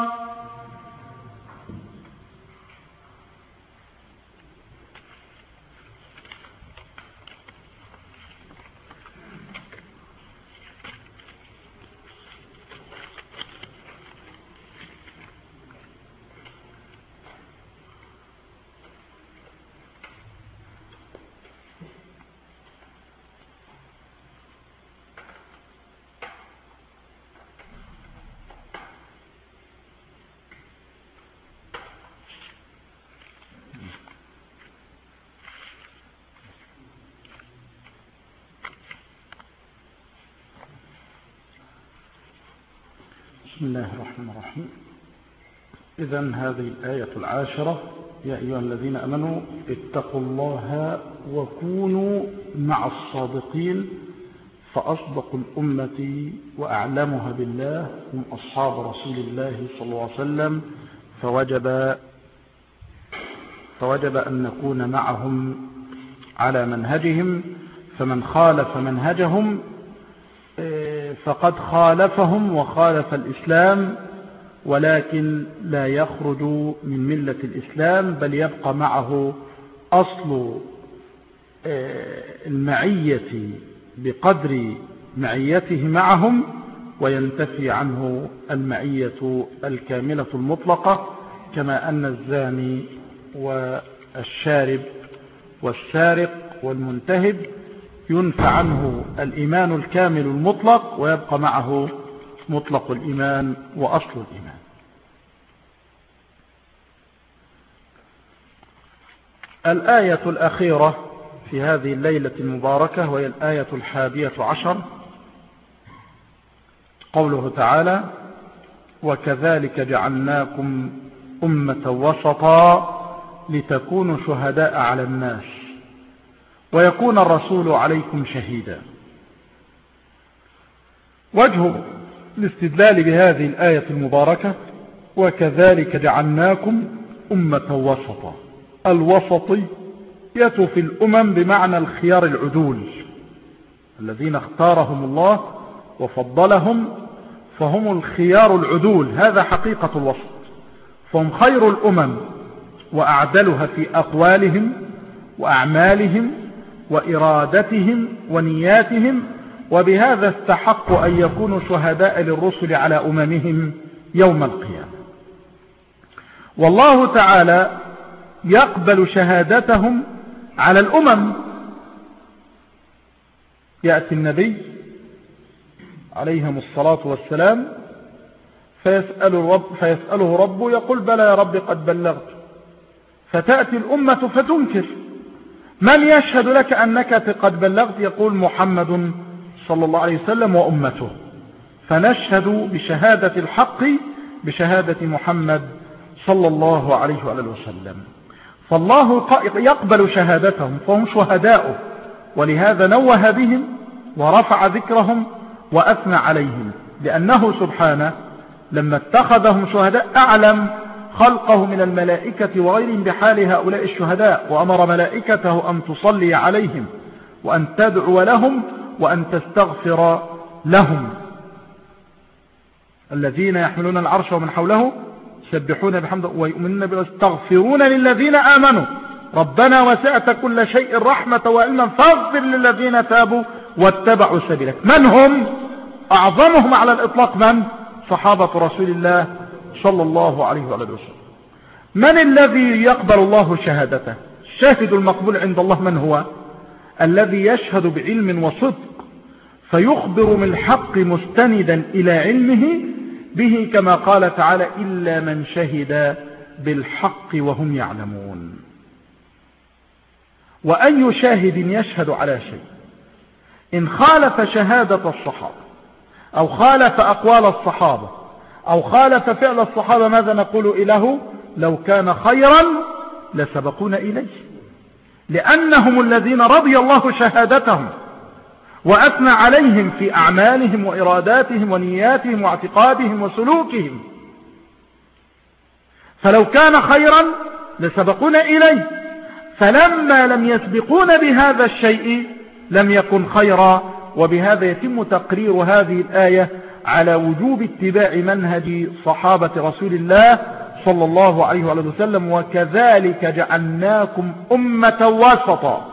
بسم الله الرحمن الرحيم. إذن هذه الآية العاشرة: يا أيها الذين آمنوا اتقوا الله وكونوا مع الصادقين، فأصدق الأمة وأعلمها بالله هم أصحاب رسول الله صلى الله عليه وسلم، فوجب, فوجب أن نكون معهم على منهجهم، فمن خالف منهجهم فقد خالفهم وخالف الإسلام، ولكن لا يخرج من ملة الإسلام، بل يبقى معه أصل المعية بقدر معيته معهم، وينتفي عنه المعية الكاملة المطلقة، كما أن الزاني والشارب والسارق والمنتهب ينفى عنه الإيمان الكامل المطلق، ويبقى معه مطلق الإيمان وأصل الإيمان. الآية الأخيرة في هذه الليلة المباركة وهي الآية الحادية عشر، قوله تعالى: وكذلك جعلناكم أمة وسطا لتكونوا شهداء على الناس ويكون الرسول عليكم شهيدا. وجه الاستدلال بهذه الآية المباركة: وكذلك جعلناكم أمة وسطا. الوسطية في الأمم بمعنى الخيار العدول، الذين اختارهم الله وفضلهم، فهم الخيار العدول، هذا حقيقة الوسط، فهم خير الأمم وأعدلها في أقوالهم وأعمالهم وإرادتهم ونياتهم، وبهذا استحقوا أن يكونوا شهداء للرسل على أممهم يوم القيامة. والله تعالى يقبل شهادتهم على الأمم. يأتي النبي عليهم الصلاة والسلام فيسأل الرب فيسأله ربه، يقول: بلى يا رب قد بلغت. فتأتي الأمة فتنكر: من يشهد لك أنك قد بلغت؟ يقول: محمد صلى الله عليه وسلم وأمته. فنشهد بشهادة الحق بشهادة محمد صلى الله عليه وآله وسلم. فالله يقبل شهادتهم، فهم شهداؤه، ولهذا نوه بهم ورفع ذكرهم وأثنى عليهم، لأنه سبحانه لما اتخذهم شهداء أعلم خلقه من الملائكة وغيرهم بحال هؤلاء الشهداء، وأمر ملائكته أن تصلي عليهم وأن تدعو لهم وأن تستغفر لهم. الذين يحملون العرش ومن حوله يسبحون بحمده ويؤمنون ويستغفرون للذين آمنوا ربنا وسعت كل شيء رحمة وعلما فاغفر للذين تابوا واتبعوا سبيلك. من هم؟ أعظمهم على الإطلاق من؟ صحابة رسول الله صلى الله عليه وعلى وسلم. من الذي يقبل الله شهادته؟ الشاهد المقبول عند الله من هو؟ الذي يشهد بعلم وصدق فيخبر من الحق مستندا إلى علمه به كما قال تعالى إلا من شهد بالحق وهم يعلمون. وأي شاهد يشهد على شيء إن خالف شهادة الصحابة أو خالف أقوال الصحابة أو خالف فعل الصحابة ماذا نقول له؟ لو كان خيرا لسبقون إليه، لأنهم الذين رضي الله شهادتهم وأثنى عليهم في أعمالهم وإراداتهم ونياتهم واعتقادهم وسلوكهم، فلو كان خيرا لسبقون إليه، فلما لم يسبقون بهذا الشيء لم يكن خيرا. وبهذا يتم تقرير هذه الآية على وجوب اتباع منهج صحابة رسول الله صلى الله عليه وسلم. وكذلك جعلناكم أمة وسطا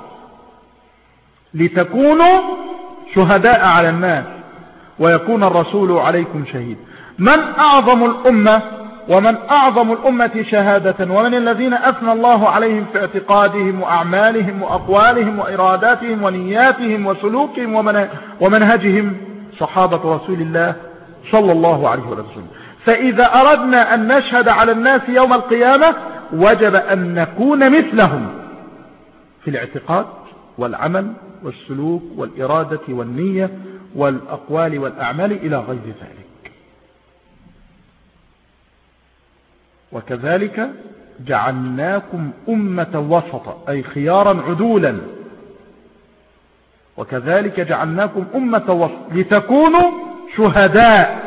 لتكونوا شهداء على الناس ويكون الرسول عليكم شهيد. من أعظم الأمة ومن أعظم الأمة شهادة ومن الذين أثنى الله عليهم في اعتقادهم وأعمالهم وأقوالهم وإراداتهم ونياتهم وسلوكهم ومنهجهم؟ صحابة رسول الله صلى الله عليه وسلم. فإذا أردنا أن نشهد على الناس يوم القيامة وجب أن نكون مثلهم في الاعتقاد والعمل والسلوك والإرادة والنية والأقوال والأعمال إلى غير ذلك. وكذلك جعلناكم أمة وسطا أي خيارا عدولا. وكذلك جعلناكم أمة وسط لتكونوا شهداء،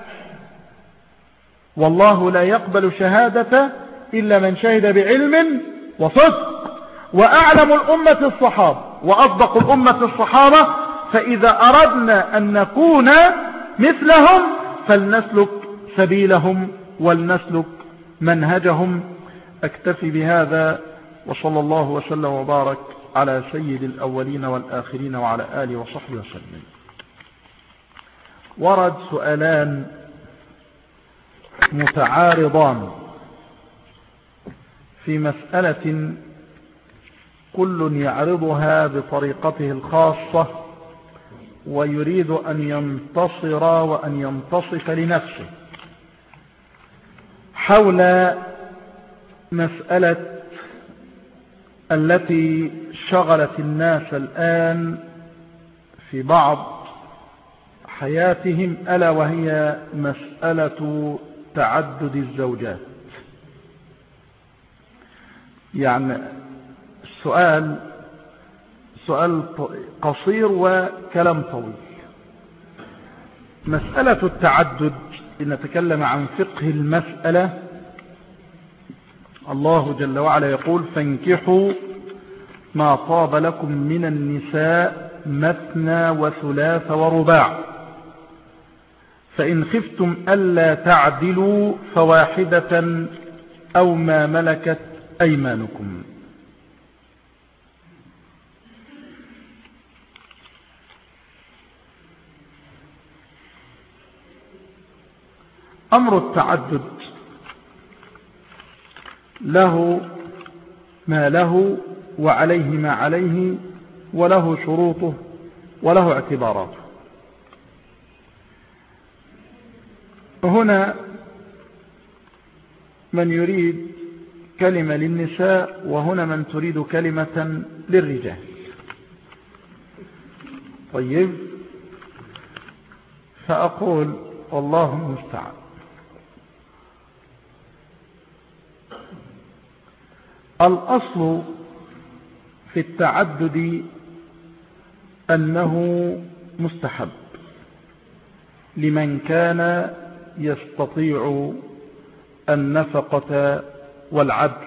والله لا يقبل شهادة إلا من شهد بعلم وصدق. وأعلم الأمة الصحابة وأصدق الأمة الصحابة، فإذا أردنا أن نكون مثلهم فلنسلك سبيلهم ولنسلك منهجهم. أكتفي بهذا وصلى الله وسلم وبارك على سيد الأولين والآخرين وعلى آله وصحبه وسلم. ورد سؤالان متعارضان في مسألة كل يعرضها بطريقته الخاصة ويريد أن ينتصر وأن ينتصف لنفسه حول مسألة التي شغلت الناس الآن في بعض حياتهم، ألا وهي مسألة تعدد الزوجات. يعني السؤال سؤال قصير وكلام طويل. مسألة التعدد لنتكلم عن فقه المسألة. الله جل وعلا يقول فانكحوا ما طاب لكم من النساء مثنى وثلاث ورباع فإن خفتم ألا تعدلوا فواحدة أو ما ملكت أيمانكم. أمر التعدد له ما له وعليه ما عليه وله شروطه وله اعتباراته. هنا من يريد كلمة للنساء وهنا من تريد كلمة للرجال. طيب، فأقول والله المستعان. الأصل في التعدد أنه مستحب لمن كان يستطيع النفقة والعدل.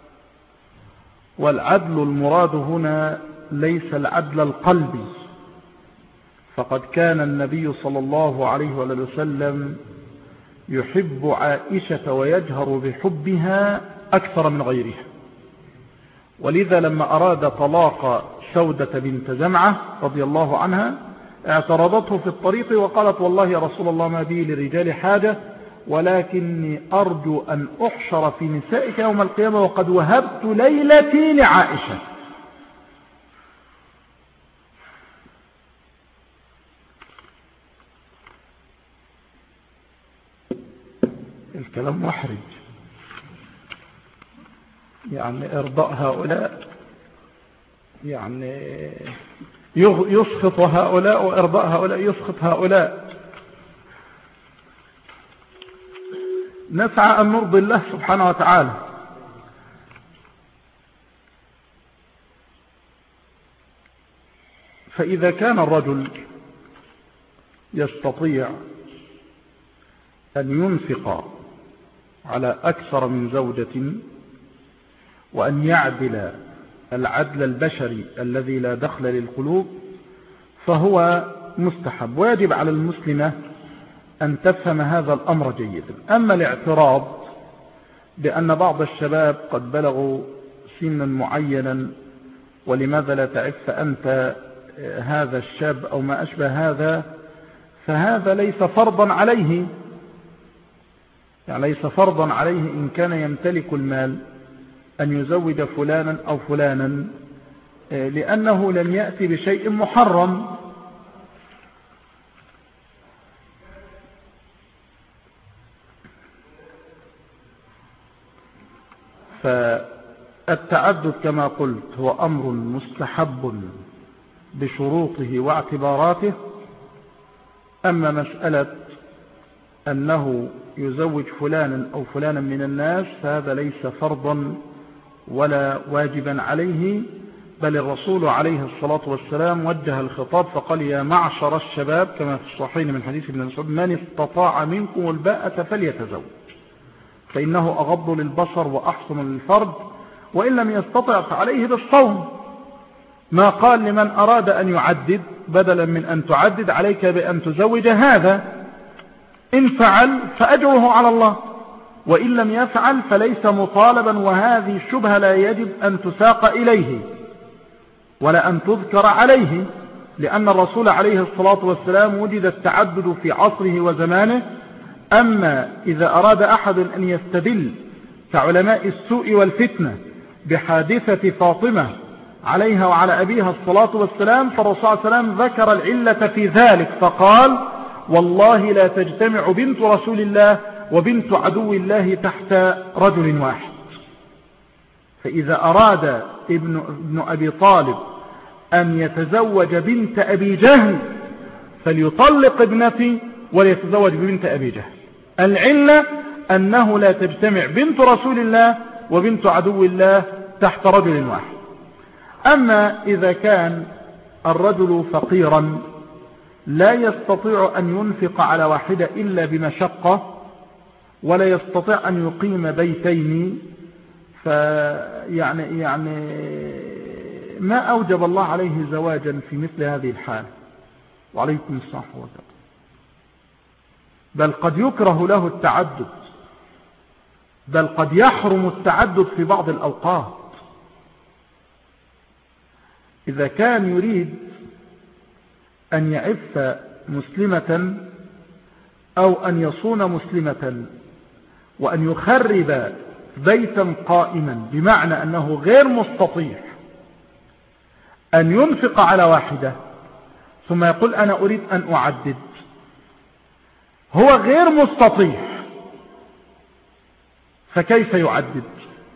والعدل المراد هنا ليس العدل القلبي، فقد كان النبي صلى الله عليه وسلم يحب عائشة ويجهر بحبها أكثر من غيرها، ولذا لما أراد طلاق سودة بنت زمعة رضي الله عنها اعترضته في الطريق وقالت والله يا رسول الله ما بي للرجال حاجة، ولكني أرجو أن أحشر في نسائك يوم القيامة وقد وهبت ليلتي لعائشة. الكلام محرج، يعني إرضاء هؤلاء يعني يسخط هؤلاء، وإرضاء هؤلاء يسخط هؤلاء. نسعى أن نرضي الله سبحانه وتعالى. فإذا كان الرجل يستطيع أن ينفق على أكثر من زوجة وأن يعدل العدل البشري الذي لا دخل للقلوب فهو مستحب، ويجب على المسلمة أن تفهم هذا الأمر جيدا. أما الاعتراض بأن بعض الشباب قد بلغوا سنا معينا ولماذا لا تعف أنت هذا الشاب أو ما أشبه هذا، فهذا ليس فرضا عليه، يعني ليس فرضا عليه إن كان يمتلك المال أن يزوج فلانا أو فلانا، لأنه لم يأتي بشيء محرم. فالتعدد كما قلت هو أمر مستحب بشروطه واعتباراته. أما مسألة أنه يزوج فلانا أو فلانا من الناس فهذا ليس فرضا ولا واجبا عليه، بل الرسول عليه الصلاة والسلام وجه الخطاب فقال يا معشر الشباب كما في الصحيحين من حديث ابن مسعود من استطاع منكم الباءة فليتزوج فإنه أغض للبصر وأحسن للفرج، وإن لم يستطع فعليه بالصوم. ما قال لمن أراد أن يعدد بدلا من أن تعدد عليك بأن تزوج هذا، إن فعل فأجره على الله، وإن لم يفعل فليس مطالبا. وهذه الشبهة لا يجب أن تساق إليه ولا أن تذكر عليه، لأن الرسول عليه الصلاة والسلام وجد التعدد في عصره وزمانه. أما إذا أراد أحد أن يستدل كعلماء السوء والفتنة بحادثة فاطمة عليها وعلى أبيها الصلاة والسلام، فالرسول صلى الله عليه وسلم ذكر العلة في ذلك فقال والله لا تجتمع بنت رسول الله وبنت عدو الله تحت رجل واحد. فإذا أراد ابن, ابن أبي طالب أن يتزوج بنت أبي جهل فليطلق ابنتي وليتزوج ببنت أبي جهل. العلة أنه لا تجتمع بنت رسول الله وبنت عدو الله تحت رجل واحد. أما إذا كان الرجل فقيرا لا يستطيع أن ينفق على واحدة إلا بمشقة، ولا يستطيع أن يقيم بيتين، فيعني يعني ما أوجب الله عليه زواجا في مثل هذه الحال. وعليكم الصحة والسلام. بل قد يكره له التعدد، بل قد يحرم التعدد في بعض الأوقات. إذا كان يريد أن يعف مسلمة أو أن يصون مسلمة وأن يخرب بيتا قائما، بمعنى أنه غير مستطيع أن ينفق على واحدة ثم يقول أنا أريد أن أعدد، هو غير مستطيع فكيف يعدد؟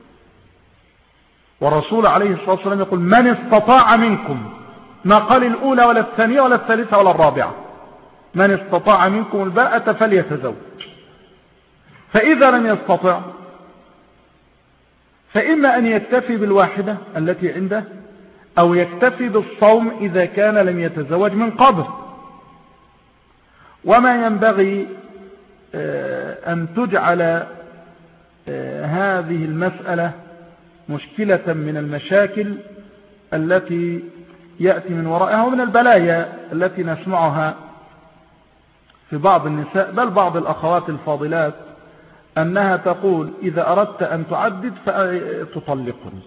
والرسول عليه الصلاة والسلام يقول من استطاع منكم، ما قال الأولى ولا الثانية ولا الثالثة ولا الرابعة، من استطاع منكم الباءة فليتزوج. فإذا لم يستطع فإما أن يكتفي بالواحدة التي عنده أو يكتفي بالصوم إذا كان لم يتزوج من قبل. وما ينبغي أن تجعل هذه المسألة مشكلة من المشاكل التي يأتي من ورائها ومن البلايا التي نسمعها في بعض النساء بل بعض الأخوات الفاضلات أنها تقول إذا أردت أن تعدد فتطلقني.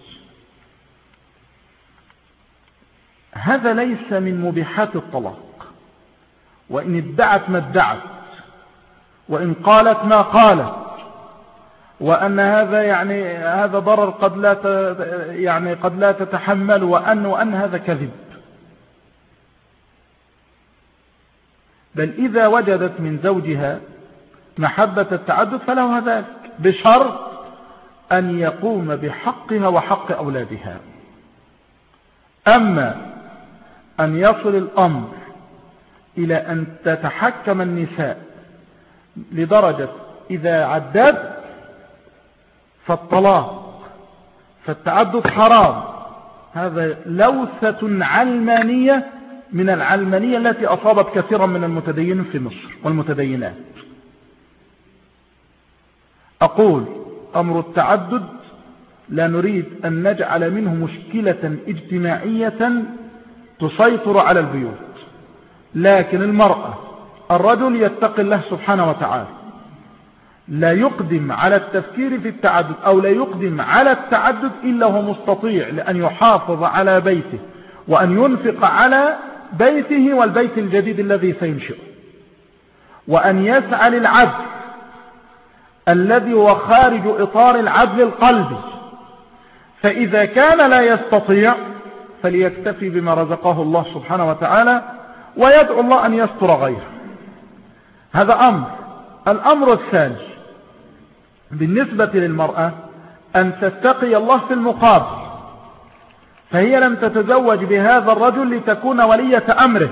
هذا ليس من مبيحات الطلاق، وإن ادعت ما ادعت، وإن قالت ما قالت، وأن هذا يعني هذا ضرر قد لا يعني قد لا تتحمل، وأن وأن هذا كذب. بل إذا وجدت من زوجها محبة التعدد فله ذلك، بشرط أن يقوم بحقها وحق أولادها. أما أن يصل الأمر إلى أن تتحكم النساء لدرجة إذا عدد فالطلاق فالتعدد حرام، هذا لوثة علمانية من العلمانية التي أصابت كثيرا من المتدينين في مصر والمتدينات. أقول أمر التعدد لا نريد أن نجعل منه مشكلة اجتماعية تسيطر على البيوت، لكن المرأة الرجل يتقي الله سبحانه وتعالى، لا يقدم على التفكير في التعدد أو لا يقدم على التعدد إلا هو مستطيع لأن يحافظ على بيته وأن ينفق على بيته والبيت الجديد الذي سينشئه، وأن يسعى للعدل الذي هو خارج إطار العدل القلبي. فإذا كان لا يستطيع فليكتفي بما رزقه الله سبحانه وتعالى ويدعو الله أن يستر غيره. هذا أمر. الأمر الثاني بالنسبة للمرأة أن تتقي الله في المقابل، فهي لم تتزوج بهذا الرجل لتكون ولية أمره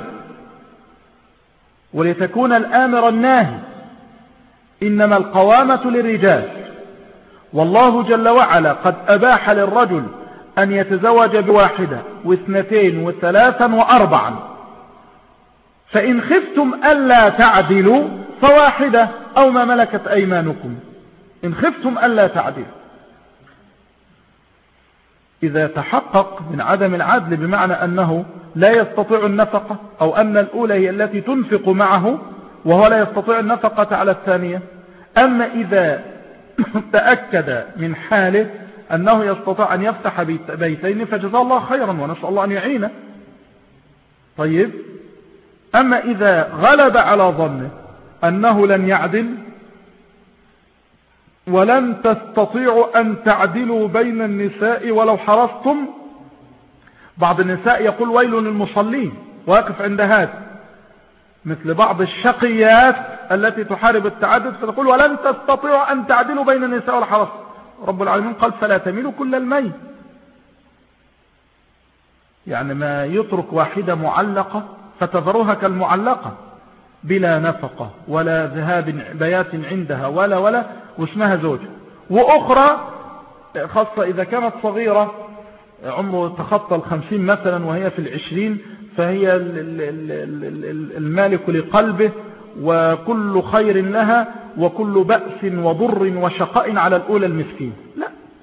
ولتكون الآمر الناهي، إنما القوامة للرجال، والله جل وعلا قد أباح للرجل أن يتزوج بواحدة واثنتين وثلاثا وأربعا، فإن خفتم ألا تعدلوا فواحدة أو ما ملكت أيمانكم إن خفتم ألا تعدلوا. إذا تحقق من عدم العدل بمعنى أنه لا يستطيع النفقة أو أن الأولى هي التي تنفق معه وهو لا يستطيع النفقة على الثانية، أما إذا تأكد من حاله أنه يستطيع أن يفتح بيتين فجزاه الله خيرا ونسأل الله أن يعينه. طيب، أما إذا غلب على ظنه أنه لن يعدل ولن تستطيعوا أن تعدلوا بين النساء ولو حرصتم، بعض النساء يقول ويل للمصلين واقف عند هذا، مثل بعض الشقيات التي تحارب التعدد فتقول ولن تستطيعوا أن تعدلوا بين النساء ولو حرصتم. رب العالمين قال فلا تميلوا كل الميل، يعني ما يترك واحدة معلقة فتذروها كالمعلقة بلا نفقة ولا ذهاب بيات عندها ولا ولا واسمها زوجة، وأخرى خاصة إذا كانت صغيرة عمره تخطى الخمسين مثلا وهي في العشرين فهي المالك لقلبه وكل خير لها وكل بأس وضر وشقاء على الأولى المسكين. لا،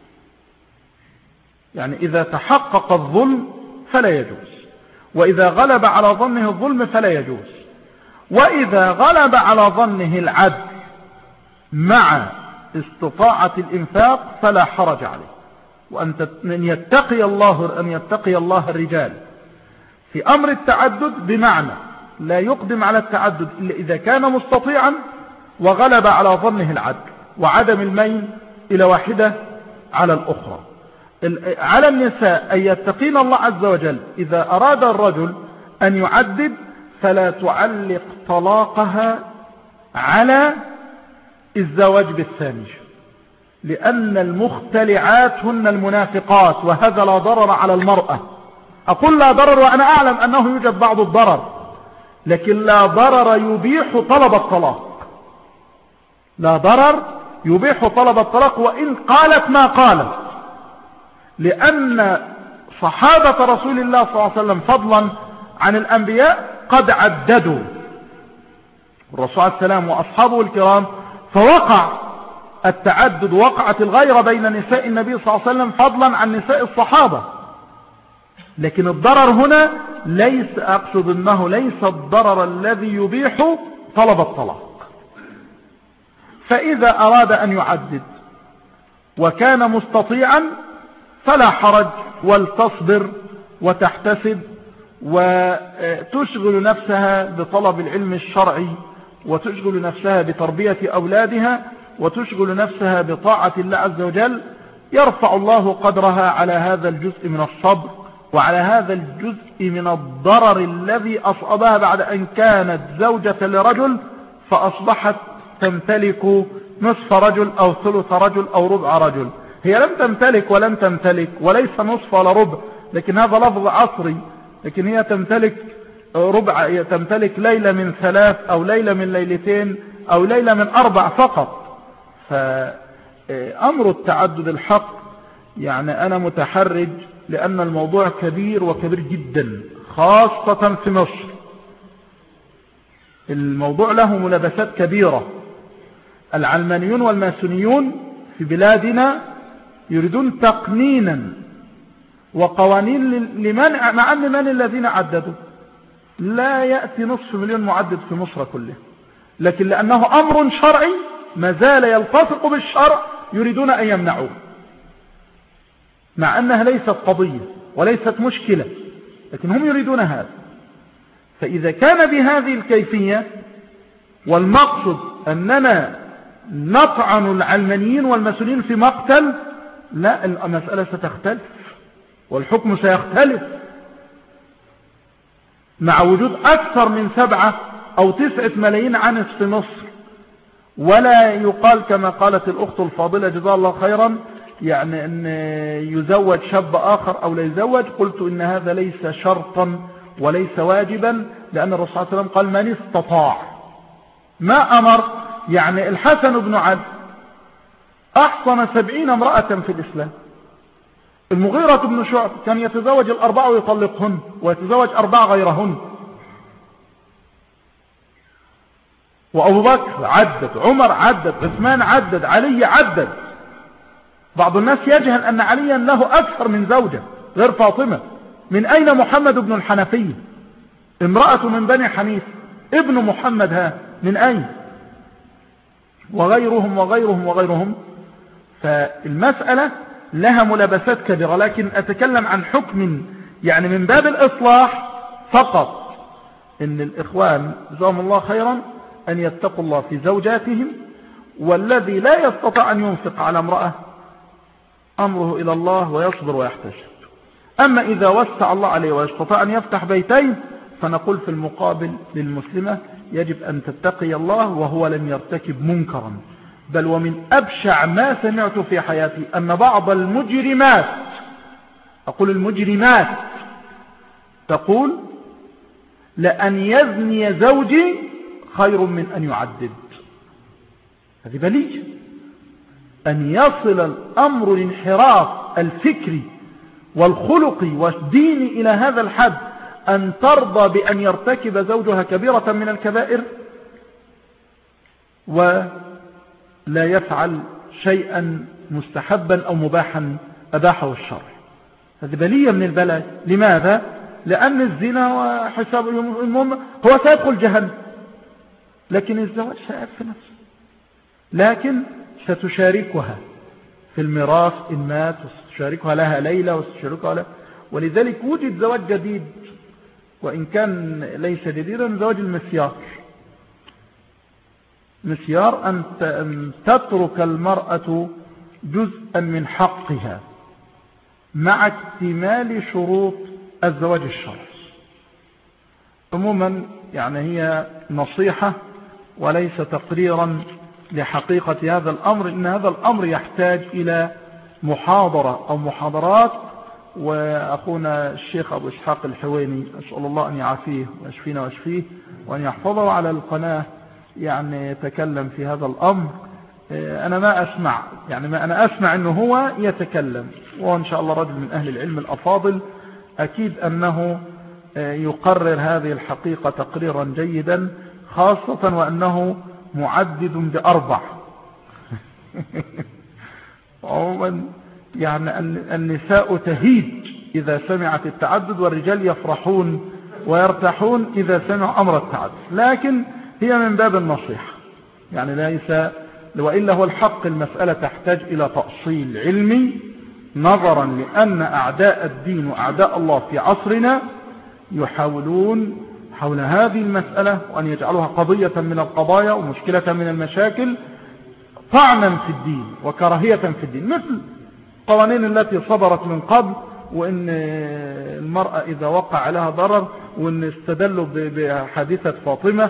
يعني إذا تحقق الظلم فلا يجوز، وإذا غلب على ظنه الظلم فلا يجوز، وإذا غلب على ظنه العدل مع استطاعة الإنفاق فلا حرج عليه، وأن يتقي الله أن يتقي الله الرجال في أمر التعدد، بمعنى لا يقدم على التعدد إلا إذا كان مستطيعا وغلب على ظنه العدل وعدم الميل إلى واحدة على الأخرى. على النساء أن يتقين الله عز وجل إذا أراد الرجل أن يعدد فلا تعلق طلاقها على الزواج بالثاني، لأن المختلعات هن المنافقات، وهذا لا ضرر على المرأة. أقول لا ضرر وأنا أعلم أنه يوجد بعض الضرر، لكن لا ضرر يبيح طلب الطلاق، لا ضرر يبيح طلب الطلاق وإن قالت ما قالت، لأن صحابة رسول الله صلى الله عليه وسلم فضلا عن الأنبياء قد عددوا الرسول عليه السلام وأصحابه الكرام، فوقع التعدد، وقعت الغيرة بين نساء النبي صلى الله عليه وسلم فضلا عن نساء الصحابة. لكن الضرر هنا ليس، أقصد أنه ليس الضرر الذي يبيح طلب الطلاق. فإذا أراد أن يعدد وكان مستطيعا فلا حرج، ولتصبر وتحتسب وتشغل نفسها بطلب العلم الشرعي، وتشغل نفسها بتربية أولادها، وتشغل نفسها بطاعة الله عز وجل. يرفع الله قدرها على هذا الجزء من الصبر، وعلى هذا الجزء من الضرر الذي أصابها بعد أن كانت زوجة لرجل فأصبحت تمتلك نصف رجل أو ثلث رجل أو ربع رجل. هي لم تمتلك ولم تمتلك، وليس نصف ولا ربع، لكن هذا لفظ عصري، لكن هي تمتلك ربع، هي تمتلك ليلة من ثلاث أو ليلة من ليلتين أو ليلة من أربع فقط. فأمر التعدد الحق يعني أنا متحرج، لأن الموضوع كبير وكبير جدا، خاصة في مصر. الموضوع له ملابسات كبيرة. العلمانيون والماسونيون في بلادنا يريدون تقنينا وقوانين لمنع، مع أن من الذين عددوا لا يأتي نصف مليون معدد في مصر كله، لكن لأنه أمر شرعي ما زال يلتصق بالشرع يريدون أن يمنعوه، مع أنها ليست قضية وليست مشكلة، لكن هم يريدون هذا. فإذا كان بهذه الكيفية والمقصد أننا نطعن العلمانيين والمسؤولين في مقتل، لا، المسألة ستختلف والحكم سيختلف، مع وجود أكثر من سبعة أو تسعة ملايين عنس في مصر. ولا يقال كما قالت الأخت الفاضلة جزاها الله خيرا، يعني أن يزوج شاب آخر أو لا يزوج. قلت إن هذا ليس شرطا وليس واجبا، لأن الرسول صلى الله عليه وسلم قال من استطاع، ما أمر. يعني الحسن بن علي أحصن سبعين امرأة في الإسلام. المغيرة بن شعب كان يتزوج الأربعة ويطلقهن، ويتزوج أربعة غيرهن. وأبو بكر عدد، عمر عدد، عثمان عدد، علي عدد. بعض الناس يجهل أن عليا له أكثر من زوجة غير فاطمة. من أين محمد بن الحنفية؟ امرأة من بني حنيف، ابن محمد، ها من أين؟ وغيرهم وغيرهم وغيرهم. فالمسألة لها ملابسات كبيرة، لكن أتكلم عن حكم يعني من باب الإصلاح فقط، إن الإخوان جزاهم الله خيرا أن يتقوا الله في زوجاتهم، والذي لا يستطيع أن ينفق على امرأة أمره إلى الله ويصبر ويحتسب. أما إذا وسع الله عليه ويستطيع أن يفتح بيتين، فنقول في المقابل للمسلمة يجب أن تتقي الله وهو لم يرتكب منكرا. بل ومن أبشع ما سمعت في حياتي أن بعض المجرمات، أقول المجرمات، تقول لأن يزني زوجي خير من أن يعدد. هذه بلية. أن يصل الأمر الانحراف الفكري والخلقي والديني إلى هذا الحد، أن ترضى بأن يرتكب زوجها كبيرة من الكبائر ولا يفعل شيئا مستحبا أو مباحا أباحه الشرع. هذه بلية من البلاء. لماذا؟ لأن الزنا وحساب المهم هو سيدخل جهنم، لكن الزواج سيأب في نفسه، لكن ستشاركها في الميراث إن مات، وستشاركها لها ليلة، وستشاركها لها. ولذلك وجد زواج جديد، وإن كان ليس جديدا، زواج المسيار. مسيار أن تترك المرأة جزءا من حقها مع اكتمال شروط الزواج الشرعي. عموما يعني هي نصيحة وليس تقريرا لحقيقة هذا الأمر، إن هذا الأمر يحتاج إلى محاضرة أو محاضرات. وأخونا الشيخ أبو إسحاق الحويني أسأل الله أن يعافيه ويشفينا ويشفيه وأن يحفظه على القناة، يعني يتكلم في هذا الأمر. أنا ما أسمع، يعني ما أنا أسمع أنه هو يتكلم، وإن شاء الله رجل من أهل العلم الأفاضل، أكيد أنه يقرر هذه الحقيقة تقريرا جيدا، خاصة وأنه معدد بأربع. عموما يعني النساء تهيج إذا سمعت التعدد، والرجال يفرحون ويرتاحون إذا سمعوا أمر التعدد. لكن هي من باب النصيحة، يعني ليس وإلا هو الحق المسألة تحتاج إلى تأصيل علمي، نظرا لأن أعداء الدين وأعداء الله في عصرنا يحاولون حول هذه المسألة وأن يجعلوها قضية من القضايا ومشكلة من المشاكل، طعنا في الدين وكراهية في الدين، مثل القوانين التي صدرت من قبل، وإن المرأة إذا وقع عليها ضرر، وإن استدلوا بحادثة فاطمة،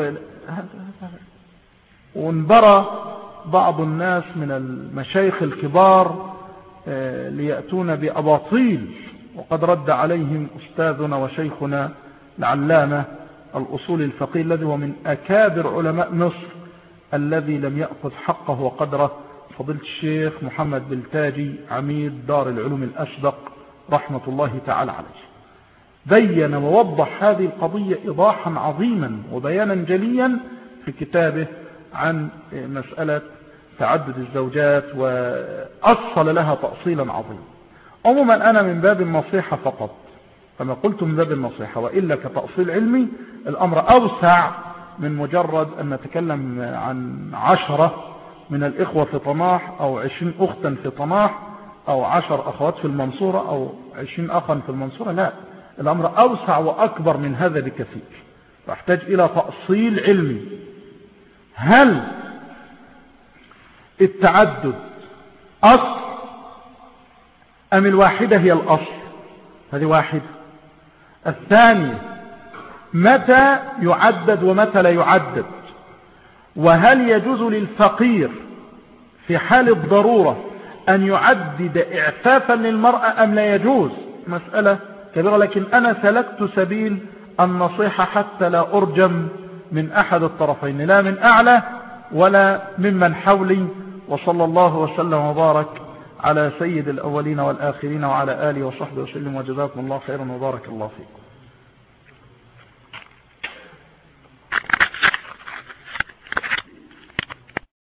وانبرى بعض الناس من المشايخ الكبار ليأتون بأباطيل، وقد رد عليهم أستاذنا وشيخنا العلامة الأصول الفقيه الذي هو من أكابر علماء مصر الذي لم يأخذ حقه وقدره، فضيلة الشيخ محمد بلتاجي عميد دار العلوم الأشدق رحمة الله تعالى عليه. بين ووضح هذه القضية إيضاحا عظيما وبيانا جليا في كتابه عن مسألة تعدد الزوجات، وأصل لها تأصيلا عظيما. عموما أنا من باب النصيحة فقط، كما قلت من باب النصيحة، وإلا كتأصيل علمي الأمر أوسع من مجرد أن نتكلم عن عشرة من الإخوة في طماح، أو عشرين أختا في طماح، أو عشر أخوات في المنصورة، أو عشرين أخا في المنصورة. لا، الأمر أوسع وأكبر من هذا بكثير، فاحتاج إلى تأصيل علمي. هل التعدد أصل أم الواحدة هي الأصل؟ هذه واحد. الثانية، متى يعدد ومتى لا يعدد؟ وهل يجوز للفقير في حال الضرورة أن يعدد إعفافا للمرأة أم لا يجوز؟ مسألة كبيرة، لكن أنا سلكت سبيل النصيحة حتى لا أرجم من أحد الطرفين، لا من أعلى ولا ممن حولي. وصلى الله وسلم وبارك على سيد الأولين والآخرين وعلى آله وصحبه وسلم، وجزاكم الله خيرا وبارك الله فيكم.